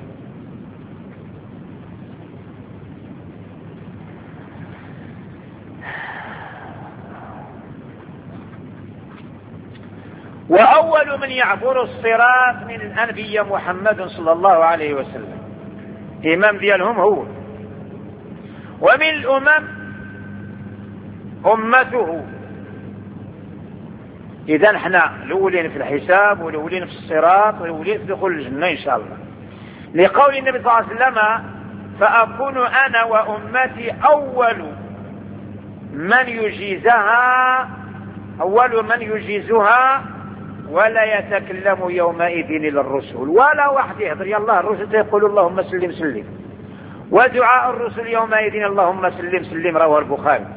وأول من يعبر الصراط من الأنبياء محمد صلى الله عليه وسلم، إمام ديالهم هو. ومن الأمم أمته. إذا احنا الأولين في الحساب والأولين في الصراط والأولين في دخول الجنة إن شاء الله، لقول النبي صلى الله عليه وسلم فأكون أنا وأمتي أول من يجيزها أول من يجيزها ولا يتكلم يومئذ إلى الرسل، ولا واحد يهضر يلا الرسل يقول اللهم سلم سلم، ودعاء الرسل يومئذ اللهم سلم سلم، رواه البخاري.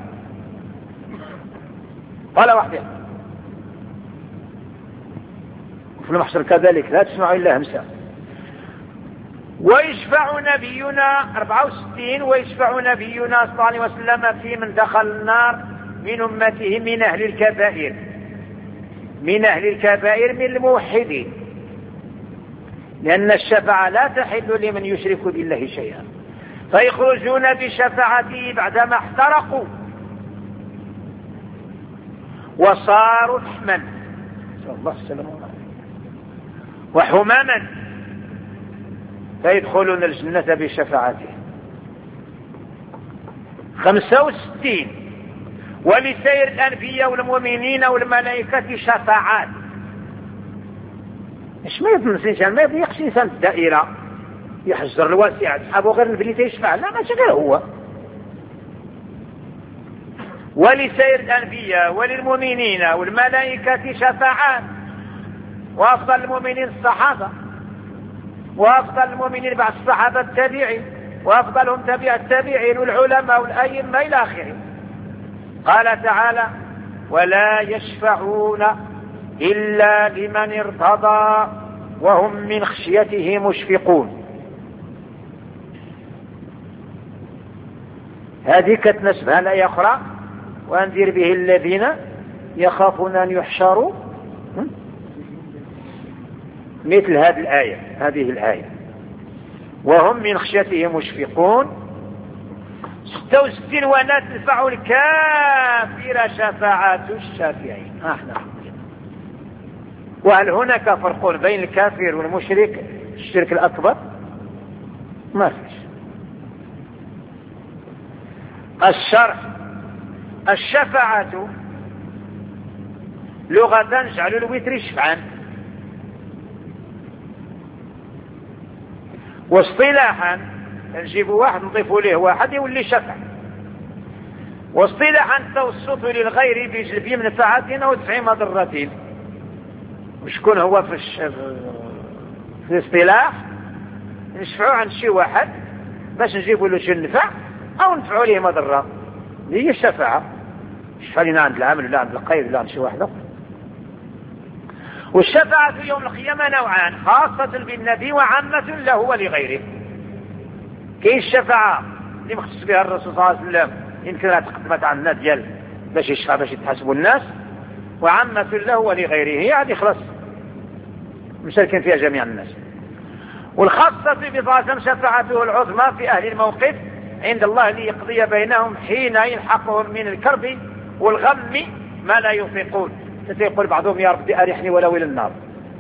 ولا واحد يهضر. وفي المحشر كذلك لا تسمع إلا همسة. ويشفع نبينا أربعة وستين ويشفع نبينا صلى الله عليه وسلم في من دخل النار من أمته من أهل الكبائر من أهل الكبائر من الموحدين، لأن الشفاعة لا تحل لمن يشرك بالله شيئا، فيخرجون بشفاعته بعدما احترقوا وصاروا لحما صلى الله عليه وسلم وحماما. فيدخلون الجنة بشفاعته. خمسة وستين ولسائر الأنبياء والمؤمنين والملائكة شفاعات. اش ما يظن الانسان ما يضيقش انسان الدائره يحجر الواسع اصحابه غير اللي تيشفع، لا ماشي غير هو. ولسائر الانبياء وللمؤمنين والملائكه شفاعات، وافضل المؤمنين الصحابه، وافضل المؤمنين بعد الصحابه التابعين، وافضلهم تبع التابعين والعلماء والائمه الى اخره. قال تعالى: ولا يشفعون إلا لمن ارتضى وهم من خشيته مشفقون. هذه كتنسبها الآية أخرى: وأنذر به الذين يخافون أن يحشروا، مثل هذه الآية هذه الآية وهم من خشيته مشفقون. ستة وستين ولا تنفع الكافر شفاعة الشافعين. احنا وهل هناك فرق بين الكافر والمشرك الشرك الأكبر؟ ما فيش. الشرع الشفاعة لغة جعل الوتر شفعا، واصطلاحا نجيب واحد نضيف له واحد يولي شفع، واصطلاحا التوسط للغير بجلب منفعة أو دفع مضرة. وشكون هو في الش... في الاصطلاح؟ نشفعوا عند شي واحد باش نجيبوا له شي نفع او ندفعوا ليه مضره، هي الشفاعه. شفع لنا عند العامل ولا عند القيد ولا عند شي واحد اخر. والشفاعه في يوم القيامه نوعان: خاصه بالنبي وعامه له ولغيره. كاين الشفاعه اللي مختص بها الرسول صلى الله عليه وسلم، يمكنها تقدمت عن الناس ديال باش يشفع باش يتحاسبوا الناس، وعامة له ولغيره، يعني خلاص مشاركين فيها جميع الناس. والخاصة بفاطمة شفاعته العظمى في أهل الموقف عند الله ليقضي بينهم حين يلحقهم من الكرب والغم ما لا يطيقون. يقول بعضهم: يا رب أرحني ولو إلى النار.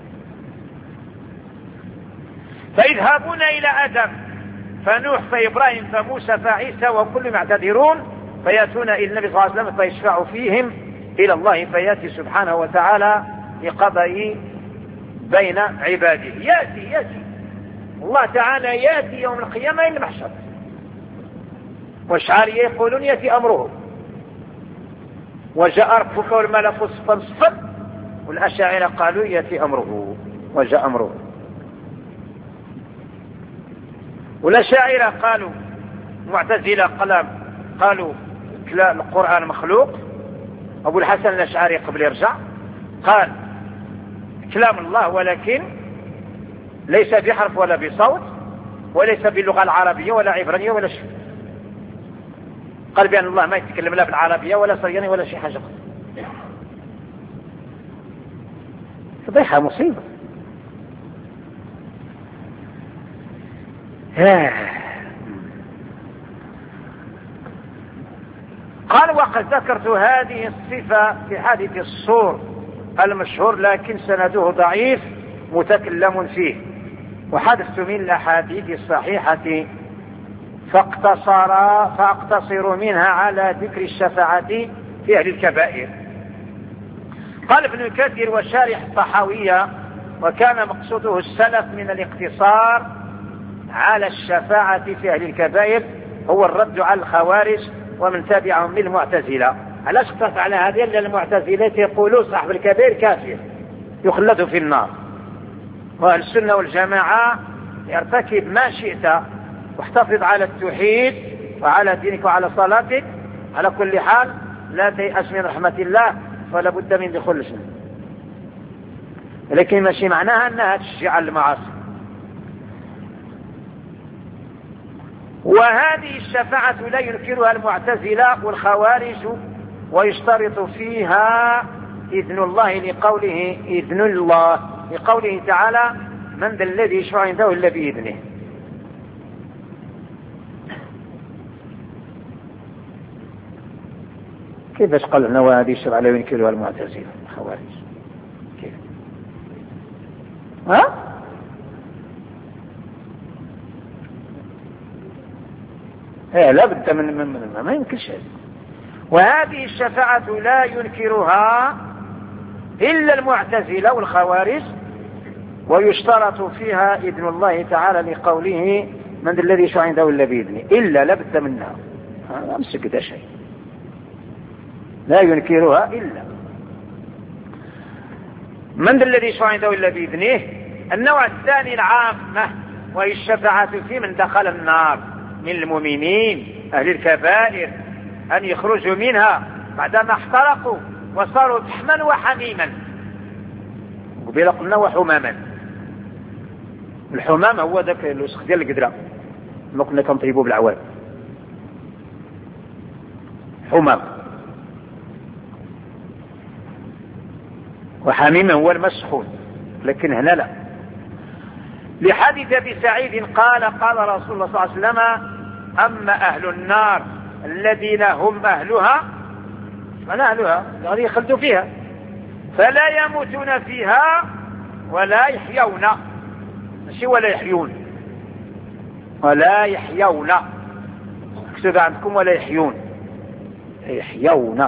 فيذهبون إلى آدم فنوح فإبراهيم فموسى فعيسى وكل معتذرون، فيأتون إلى النبي صلى الله عليه وسلم فيشفع فيهم إلى الله، فيأتي سبحانه وتعالى لقضاء بين عباده. يأتي يأتي الله تعالى يأتي يوم القيامة إلى المحشر، والأشعرية يقولون يأتي أمره، وجاء ربك والملك صفا صفا، والأشاعرة قالوا يأتي أمره وجاء أمره. والأشاعرة قالوا، المعتزلة قالوا القرآن مخلوق. أبو الحسن الأشعري قبل يرجع قال كلام الله، ولكن ليس بحرف ولا بصوت وليس باللغة العربية ولا عبرانية ولا شيء. قال بأن الله ما يتكلم لا بالعربية ولا صرياني ولا شيء حاجة. فضيحة مصيبة. قال: وقد ذكرت هذه الصفة في حديث الصور المشهور، لكن سنده ضعيف متكلم فيه، وحدثت من الأحاديث الصحيحة فاقتصر فاقتصر منها على ذكر الشفاعة في أهل الكبائر. قال ابن كثير وشارح الطحاوية: وكان مقصوده السلف من الاقتصار على الشفاعة في أهل الكبائر هو الرد على الخوارج ومن تابعهم من المعتزلة. علاش اقتصر على هذه؟ لأن المعتزلة يقولوا صاحب الكبائر كافر يخلد في النار، وأهل السنة والجماعة ارتكب ما شئت واحتفظ على التوحيد وعلى دينك وعلى صلاتك، على كل حال لا تيأس من رحمة الله، فلا بد من دخول الجنة. لكن ماشي معناها أنها تشجع على المعاصي. وهذه الشفاعة لا ينكرها المعتزلة والخوارج، ويشترط فيها إذن الله لقوله إذن الله لقوله تعالى: من ذا الذي يشفع عنده إلا بإذنه. كيفاش قال لنا وهذه الشفاعة لا ينكرها المعتزلة والخوارج؟ كيف؟ ها؟ إيه لا بد من, من, من ما يمكنش هذا. وهذه الشفاعة لا ينكرها إلا المعتزلة والخوارج، ويشترط فيها إذن الله تعالى لقوله من الذي يشفع عنده إلا بإذنه، إلا لا بد منها، هذا أمسك ده شيء لا ينكرها إلا من الذي يشفع عنده إلا بإذنه. النوع الثاني العامة، وهي الشفاعة في من دخل النار من المؤمنين أهل الكبائر أن يخرجوا منها بعدما احترقوا وصاروا فحما وحميما. قبل قلنا وحماما، الحمام هو ذاك الوسخ ديال القدرة ما كنا كنطيبوه بالعواد، حمام. وحميما هو الماء السخون، لكن هنا لا. لحديث ابي سعيد قال قال رسول الله صلى الله عليه وسلم اما اهل النار الذين هم اهلها، من اهلها الذين يخلدوا فيها فلا يموتون فيها ولا يحيون، ماشي ولا يحيون، ولا يحيون، اكتب عندكم ولا يحيون، يحيون،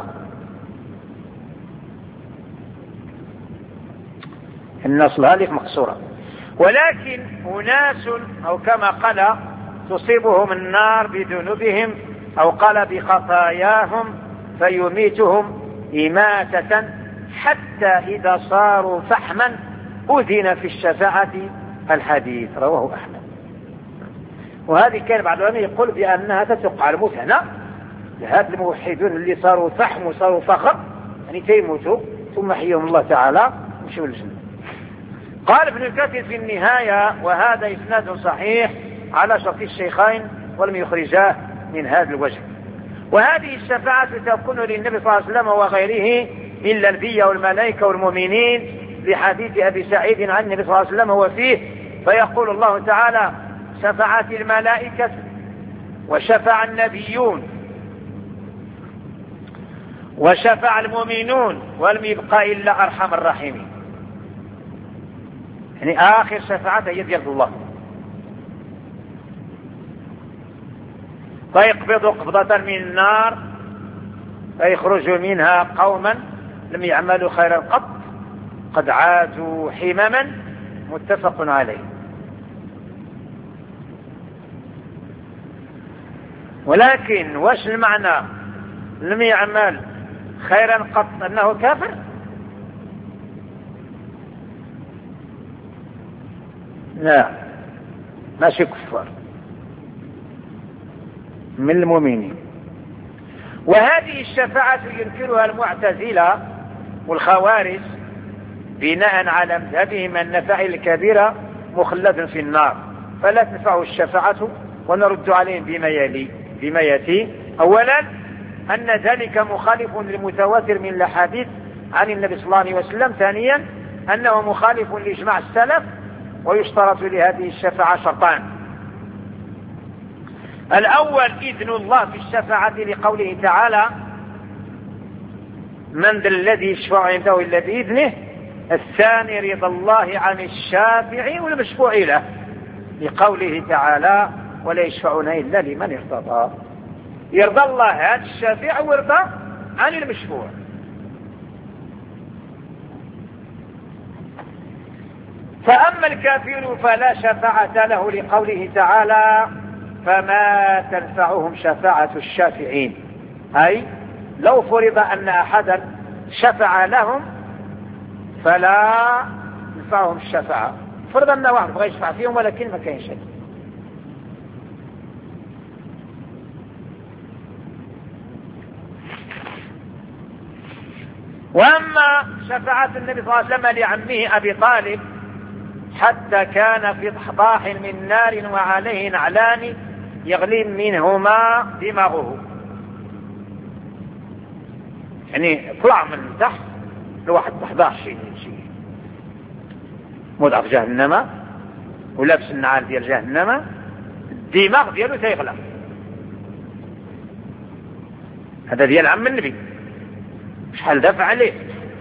النص هذه مقصورة. ولكن أناس أو كما قال تصيبهم النار بذنوبهم أو قال بخطاياهم فيميتهم إماتة حتى إذا صاروا فحما أذن في الشفاعة الحديث، رواه أحمد. وهذه كان بعض العلماء يقول بأنها تتوقع الموت هنا لهذا الموحدون اللي صاروا فحم وصاروا فخر، يعني تيموتوا ثم حيهم الله تعالى ومشوا للجنة. قال ابن كثير في النهاية وهذا إسناد صحيح على شرط الشيخين ولم يخرجاه من هذا الوجه. وهذه الشفاعة تكون للنبي صلى الله عليه وسلم وغيره من الأنبياء والملائكة والمؤمنين، لحديث أبي سعيد عن النبي صلى الله عليه وسلم وفيه فيقول الله تعالى شفعت الملائكة وشفع النبيون وشفع المؤمنون ولم يبقى إلا أرحم الراحمين. يعني آخر شفاعة هي يد الله، فيقبض قبضة من النار فيخرج منها قوما لم يعملوا خيرا قط قد عادوا حمما، متفق عليه. ولكن واش المعنى لم يعمل خيرا قط أنه كافر؟ لا، ماشي كفار، من المؤمنين. وهذه الشفاعة ينكرها المعتزلة والخوارج بناء على مذهبهم أن فاعل الكبيرة مخلد في النار فلا تنفعه الشفاعة، ونرد عليهم بما يلي بما يأتي. أولا أن ذلك مخالف للمتواتر من الأحاديث عن النبي صلى الله عليه وسلم. ثانيا أنه مخالف لإجماع السلف، ويشترط لهذه الشفاعة شرطان: الأول إذن الله في الشفاعة لقوله تعالى من ذا الذي يشفع عنده إلا بإذنه. الثاني رضا الله عن الشافع والمشفوع له لقوله تعالى ولا يشفعون إلا لمن ارتضى. يرضى الله عن الشافع ويرضى عن المشفوع. فأما الكافر فلا شفاعة له لقوله تعالى فما تنفعهم شفاعة الشافعين، أي لو فرض أن أحدا شفع لهم فلا تنفعهم الشفاعة. فرض أن واحد بغى يشفع فيهم ولكن ما كان شيء. وأما شفاعة النبي صلى الله عليه وسلم لعمه أبي طالب حتى كان في ضحضاح من نار وعليه نعلان يغلي منهما دماغه، يعني طلع من تحت لواحد ضحضاح شيء شيء موضع في جهنم ولابس النعال ديال جهنم، الدماغ دياله تيغلى. هذا ديال عم النبي، شحال دافع عليه.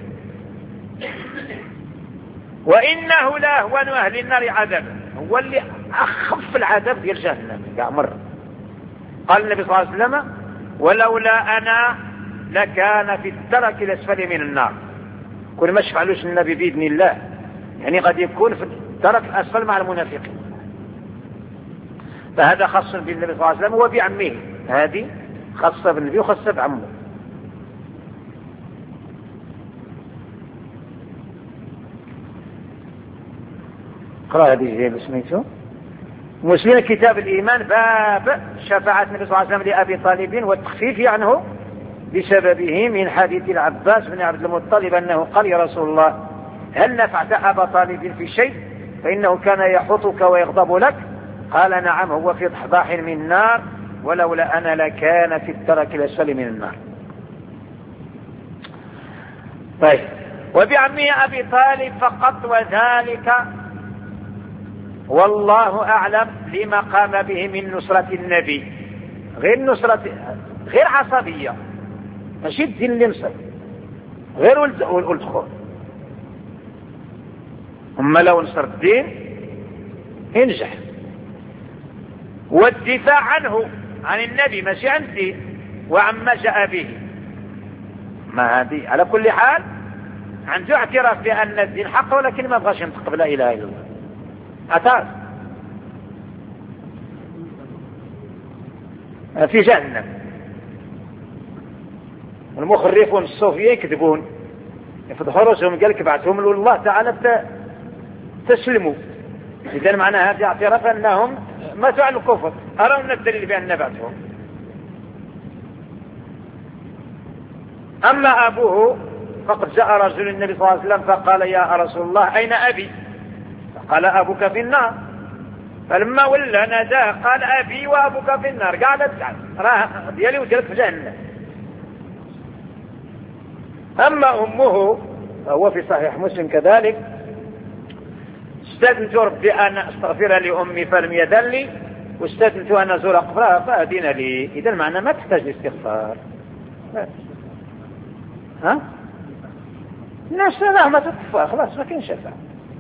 وإنه لأهون أهل النار عذابا، هو اللي أخف العذاب ديال جهنم كاع مرة. قال النبي صلى الله عليه وسلم ولولا أنا لكان في الدرك الأسفل من النار. كل ما شفعلوش النبي بإذن الله يعني قد يكون في الدرك الأسفل مع المنافقين. فهذا خاص بالنبي صلى الله عليه وسلم وبعمه، هذه خاصة بالنبي وخاصة بعمه. قرأ هذه الجزئية اللي سميته مسلم كتاب الإيمان باب شفاعة النبي صلى الله عليه وسلم لأبي طالب والتخفيف عنه بسببه من حديث العباس بن عبد المطلب أنه قال يا رسول الله هل نفعت أبا طالب في شيء فإنه كان يحطك ويغضب لك؟ قال نعم هو في ضحضاح من نار ولولا أنا لكان في الدرك الأسفل من النار. طيب وبعمه أبي طالب فقط وذلك والله أعلم لما قام به من نصرة النبي، غير نصرة غير عصبية ماشي الدين اللي نصر غير والدخول. أما لو نصر الدين ينجح والدفاع عنه عن النبي ماشي عن الدين وعما جاء به. ما هذه على كل حال عنده اعتراف بأن الدين حق ولكن ما بغاش ينطق بلا إله إلا الله. أثار في جهنم المخرفون الصوفيين يكذبون يفضحوا رؤوسهم قال لك بعثهم الله تعالى تسلموا. إذا معنى هذا اعتراف أنهم ماتوا على الكفر. أرون الدليل بأن بعثهم. أما أبوه فقد جاء رجل النبي صلى الله عليه وسلم فقال يا رسول الله أين أبي؟ قال أبوك في النار. فلما ولى ناداه قال أبي وأبوك في النار. قاعدة تسعد راه ديالي وديالك في جهنم. أما أمه فهو في صحيح مسلم كذلك استدنت ربي أن أستغفر لأمي فلم يدن لي واستدنت أن أزور قبرها فأذن لي. إذا معنى ما تحتاج الاستغفار. ها الناس رحمة الكفار خلاص ما كاين شفاعة.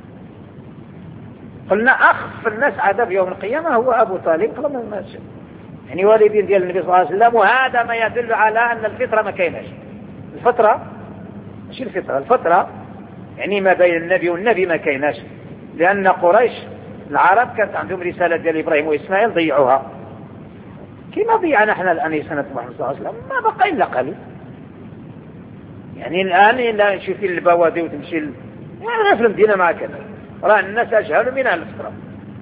قلنا أخف الناس عذاب يوم القيامة هو أبو طالب قبل ما مات يعني والدين ديال النبي صلى الله عليه وسلم. وهذا ما يدل على أن الفطرة ما كايناش. الفطرة ماشي الفطرة الفطرة يعني ما بين النبي والنبي ما كايناش. لأن قريش العرب كانت عندهم رسالة ديال إبراهيم وإسماعيل ضيعوها كما ضيعنا احنا الآن سنة محمد صلى الله عليه وسلم ما بقى إلا قليل. يعني الآن لا تشوفي البوادي وتمشي ال... يعني في المدينة مع كذا راه الناس أجهل من أهل الفطرة.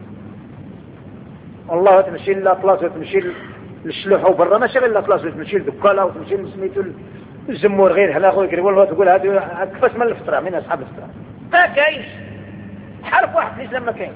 والله تمشي للأطلاس وتمشي للشلوح وبرا ماشي غير الأطلاس وتمشي للدكالة وتمشي لسميتو الزمور غير هلا أخوي يقول والله تقول هذه كفاش من الفطرة من أصحاب الفطرة ما كاينش حرف واحد في الإسلام ما كاين.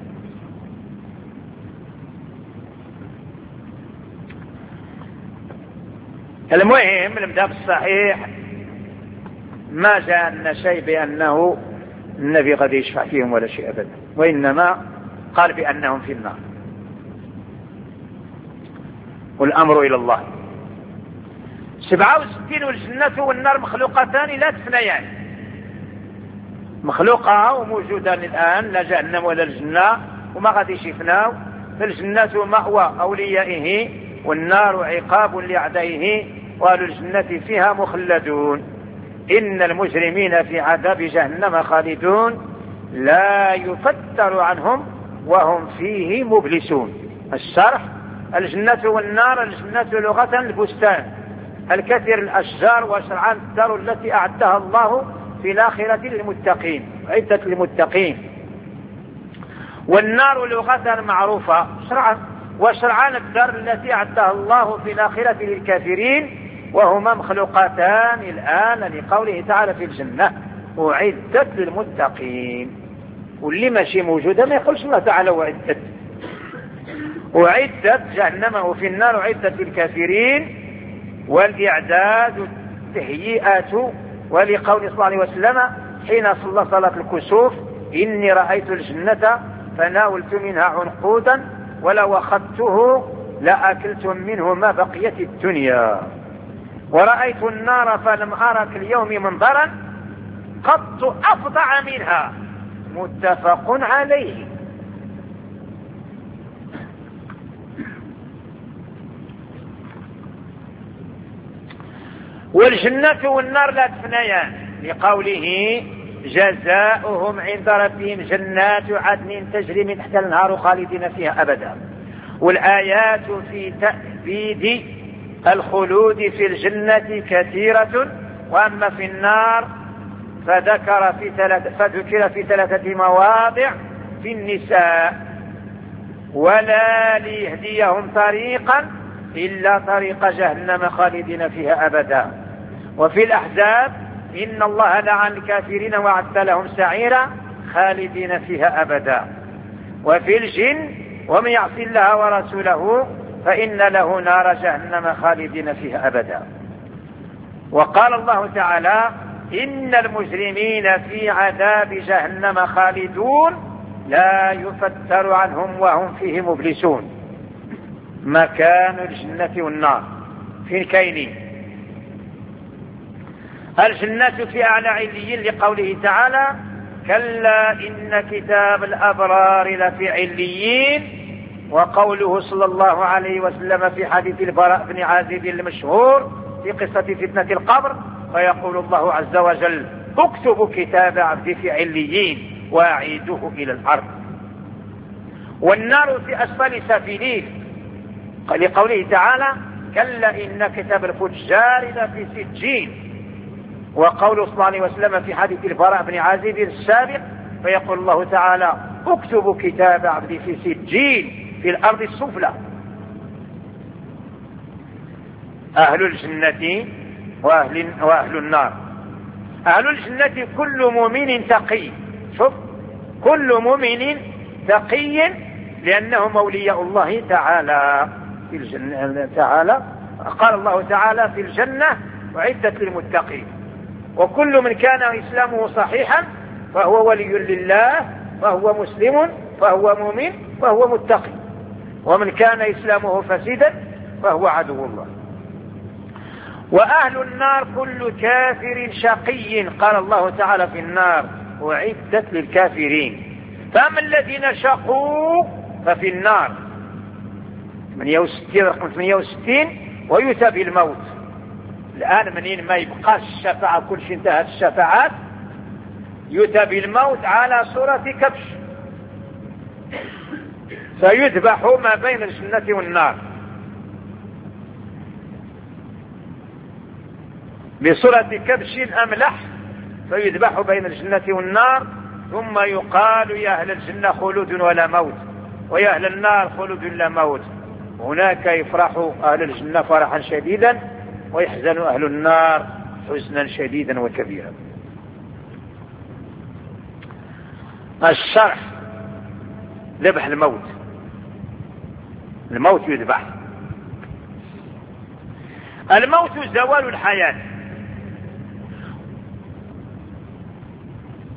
المهم نبدأ بالصحيح ما جاءنا شيء بأنه النبي قد يشفع فيهم ولا شيء أبدا وإنما قال بأنهم في النار والأمر إلى الله. سبعة وستين والجنة والنار مخلوقتان لا تفنيان مخلوقة وموجودان الآن لا جهنم ولا الجنة وما غاديش يفناو. فالجنة مأوى أوليائه والنار عقاب لأعدائه وأهل الجنة فيها مخلدون. إن المجرمين في عذاب جهنم خالدون لا يفتر عنهم وهم فيه مبلسون. الشرح الجنة والنار الجنة لغة البستان الكثير الأشجار وشرعان الدار التي أعدها الله في الآخرة للمتقين عدة للمتقين. والنار لغة معروفة شرعا وشرعان الدار التي أعدها الله في الآخرة للكافرين وهما مخلوقاتان الآن لقوله تعالى في الجنة أعدت للمتقين. واللي ماشي موجودة ما يقولش الله تعالى أعدت. أعدت جهنم وفي النار أعدت للكافرين والإعداد التهيئة. ولقول صلى الله عليه وسلم حين صلى صلاة الكسوف إني رأيت الجنة فناولت منها عنقودا ولو أخذته لأكلتم منه ما بقيت الدنيا ورأيت النار فلم أرى في اليوم منظرا قط أفظع منها متفق عليه. والجنة والنار لا تفنيان، لقوله جزاؤهم عند ربهم جنات عدن تجري من تحت الانهار خالدين فيها أبدا. والآيات في تأبيد الخلود في الجنة كثيرة، وأما في النار فذكر في ثلاثة فذكر في ثلاثة مواضع في النساء: ولا ليهديهم طريقا إلا طريق جهنم خالدين فيها أبدا. وفي الأحزاب: إن الله لعن الكافرين وأعد لهم سعيرا خالدين فيها أبدا. وفي الجن: ومن يعص الله ورسوله فإن له نار جهنم خالدين فيها أبدا. وقال الله تعالى: إن المجرمين في عذاب جهنم خالدون لا يفتر عنهم وهم فيه مبلسون. مكان الجنة والنار فين كاينين؟ الجنة في أعلى عليين، لقوله تعالى: كلا إن كتاب الأبرار لفي عليين. وقوله صلى الله عليه وسلم في حديث البراء بن عازب المشهور في قصة فتنة القبر: فيقول الله عز وجل: اكتب كتاب عبدي في عليين وأعيده إلى الأرض. والنار في أسفل سافلين، لقوله تعالى: كلا إن كتاب الفجار لفي سجين. وقوله صلى الله عليه وسلم في حديث البراء بن عازب السابق: فيقول الله تعالى: اكتب كتاب عبدي في سجين في الأرض السفلى. أهل الجنة وأهل, وأهل النار. أهل الجنة كل مؤمن تقي. شوف، كل مؤمن تقي، لأنه مولياء الله تعالى في الجنة. تعالى قال الله تعالى في الجنة: أعدت للمتقين. وكل من كان إسلامه صحيحا فهو ولي لله، فهو مسلم، فهو مؤمن، فهو متقي. ومن كان إسلامه فاسدا فهو عدو الله. وأهل النار كل كافر شقي، قال الله تعالى في النار: أعدت للكافرين. فأما الذين شقوا ففي النار. ثمانية وستين رقم ثمانية وستين: ويؤتى بالموت. الآن منين ما يبقاش الشفاعة، كل شيء انتهت الشفاعات، يؤتى بالموت على صورة كبش، فيذبح ما بين الجنة والنار بصورة كبش أملح، فيذبح بين الجنة والنار، ثم يقال: يا أهل الجنة خلود ولا موت، ويا أهل النار خلود لا موت. هناك يفرح أهل الجنة فرحا شديدا، ويحزن أهل النار حزنا شديدا وكبيرا. الشرح: ذبح الموت. الموت يذبح. الموت زوال الحياة،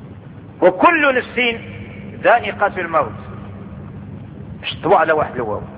وكل نفس ذائقة الموت. اشتوى على واحد الواو.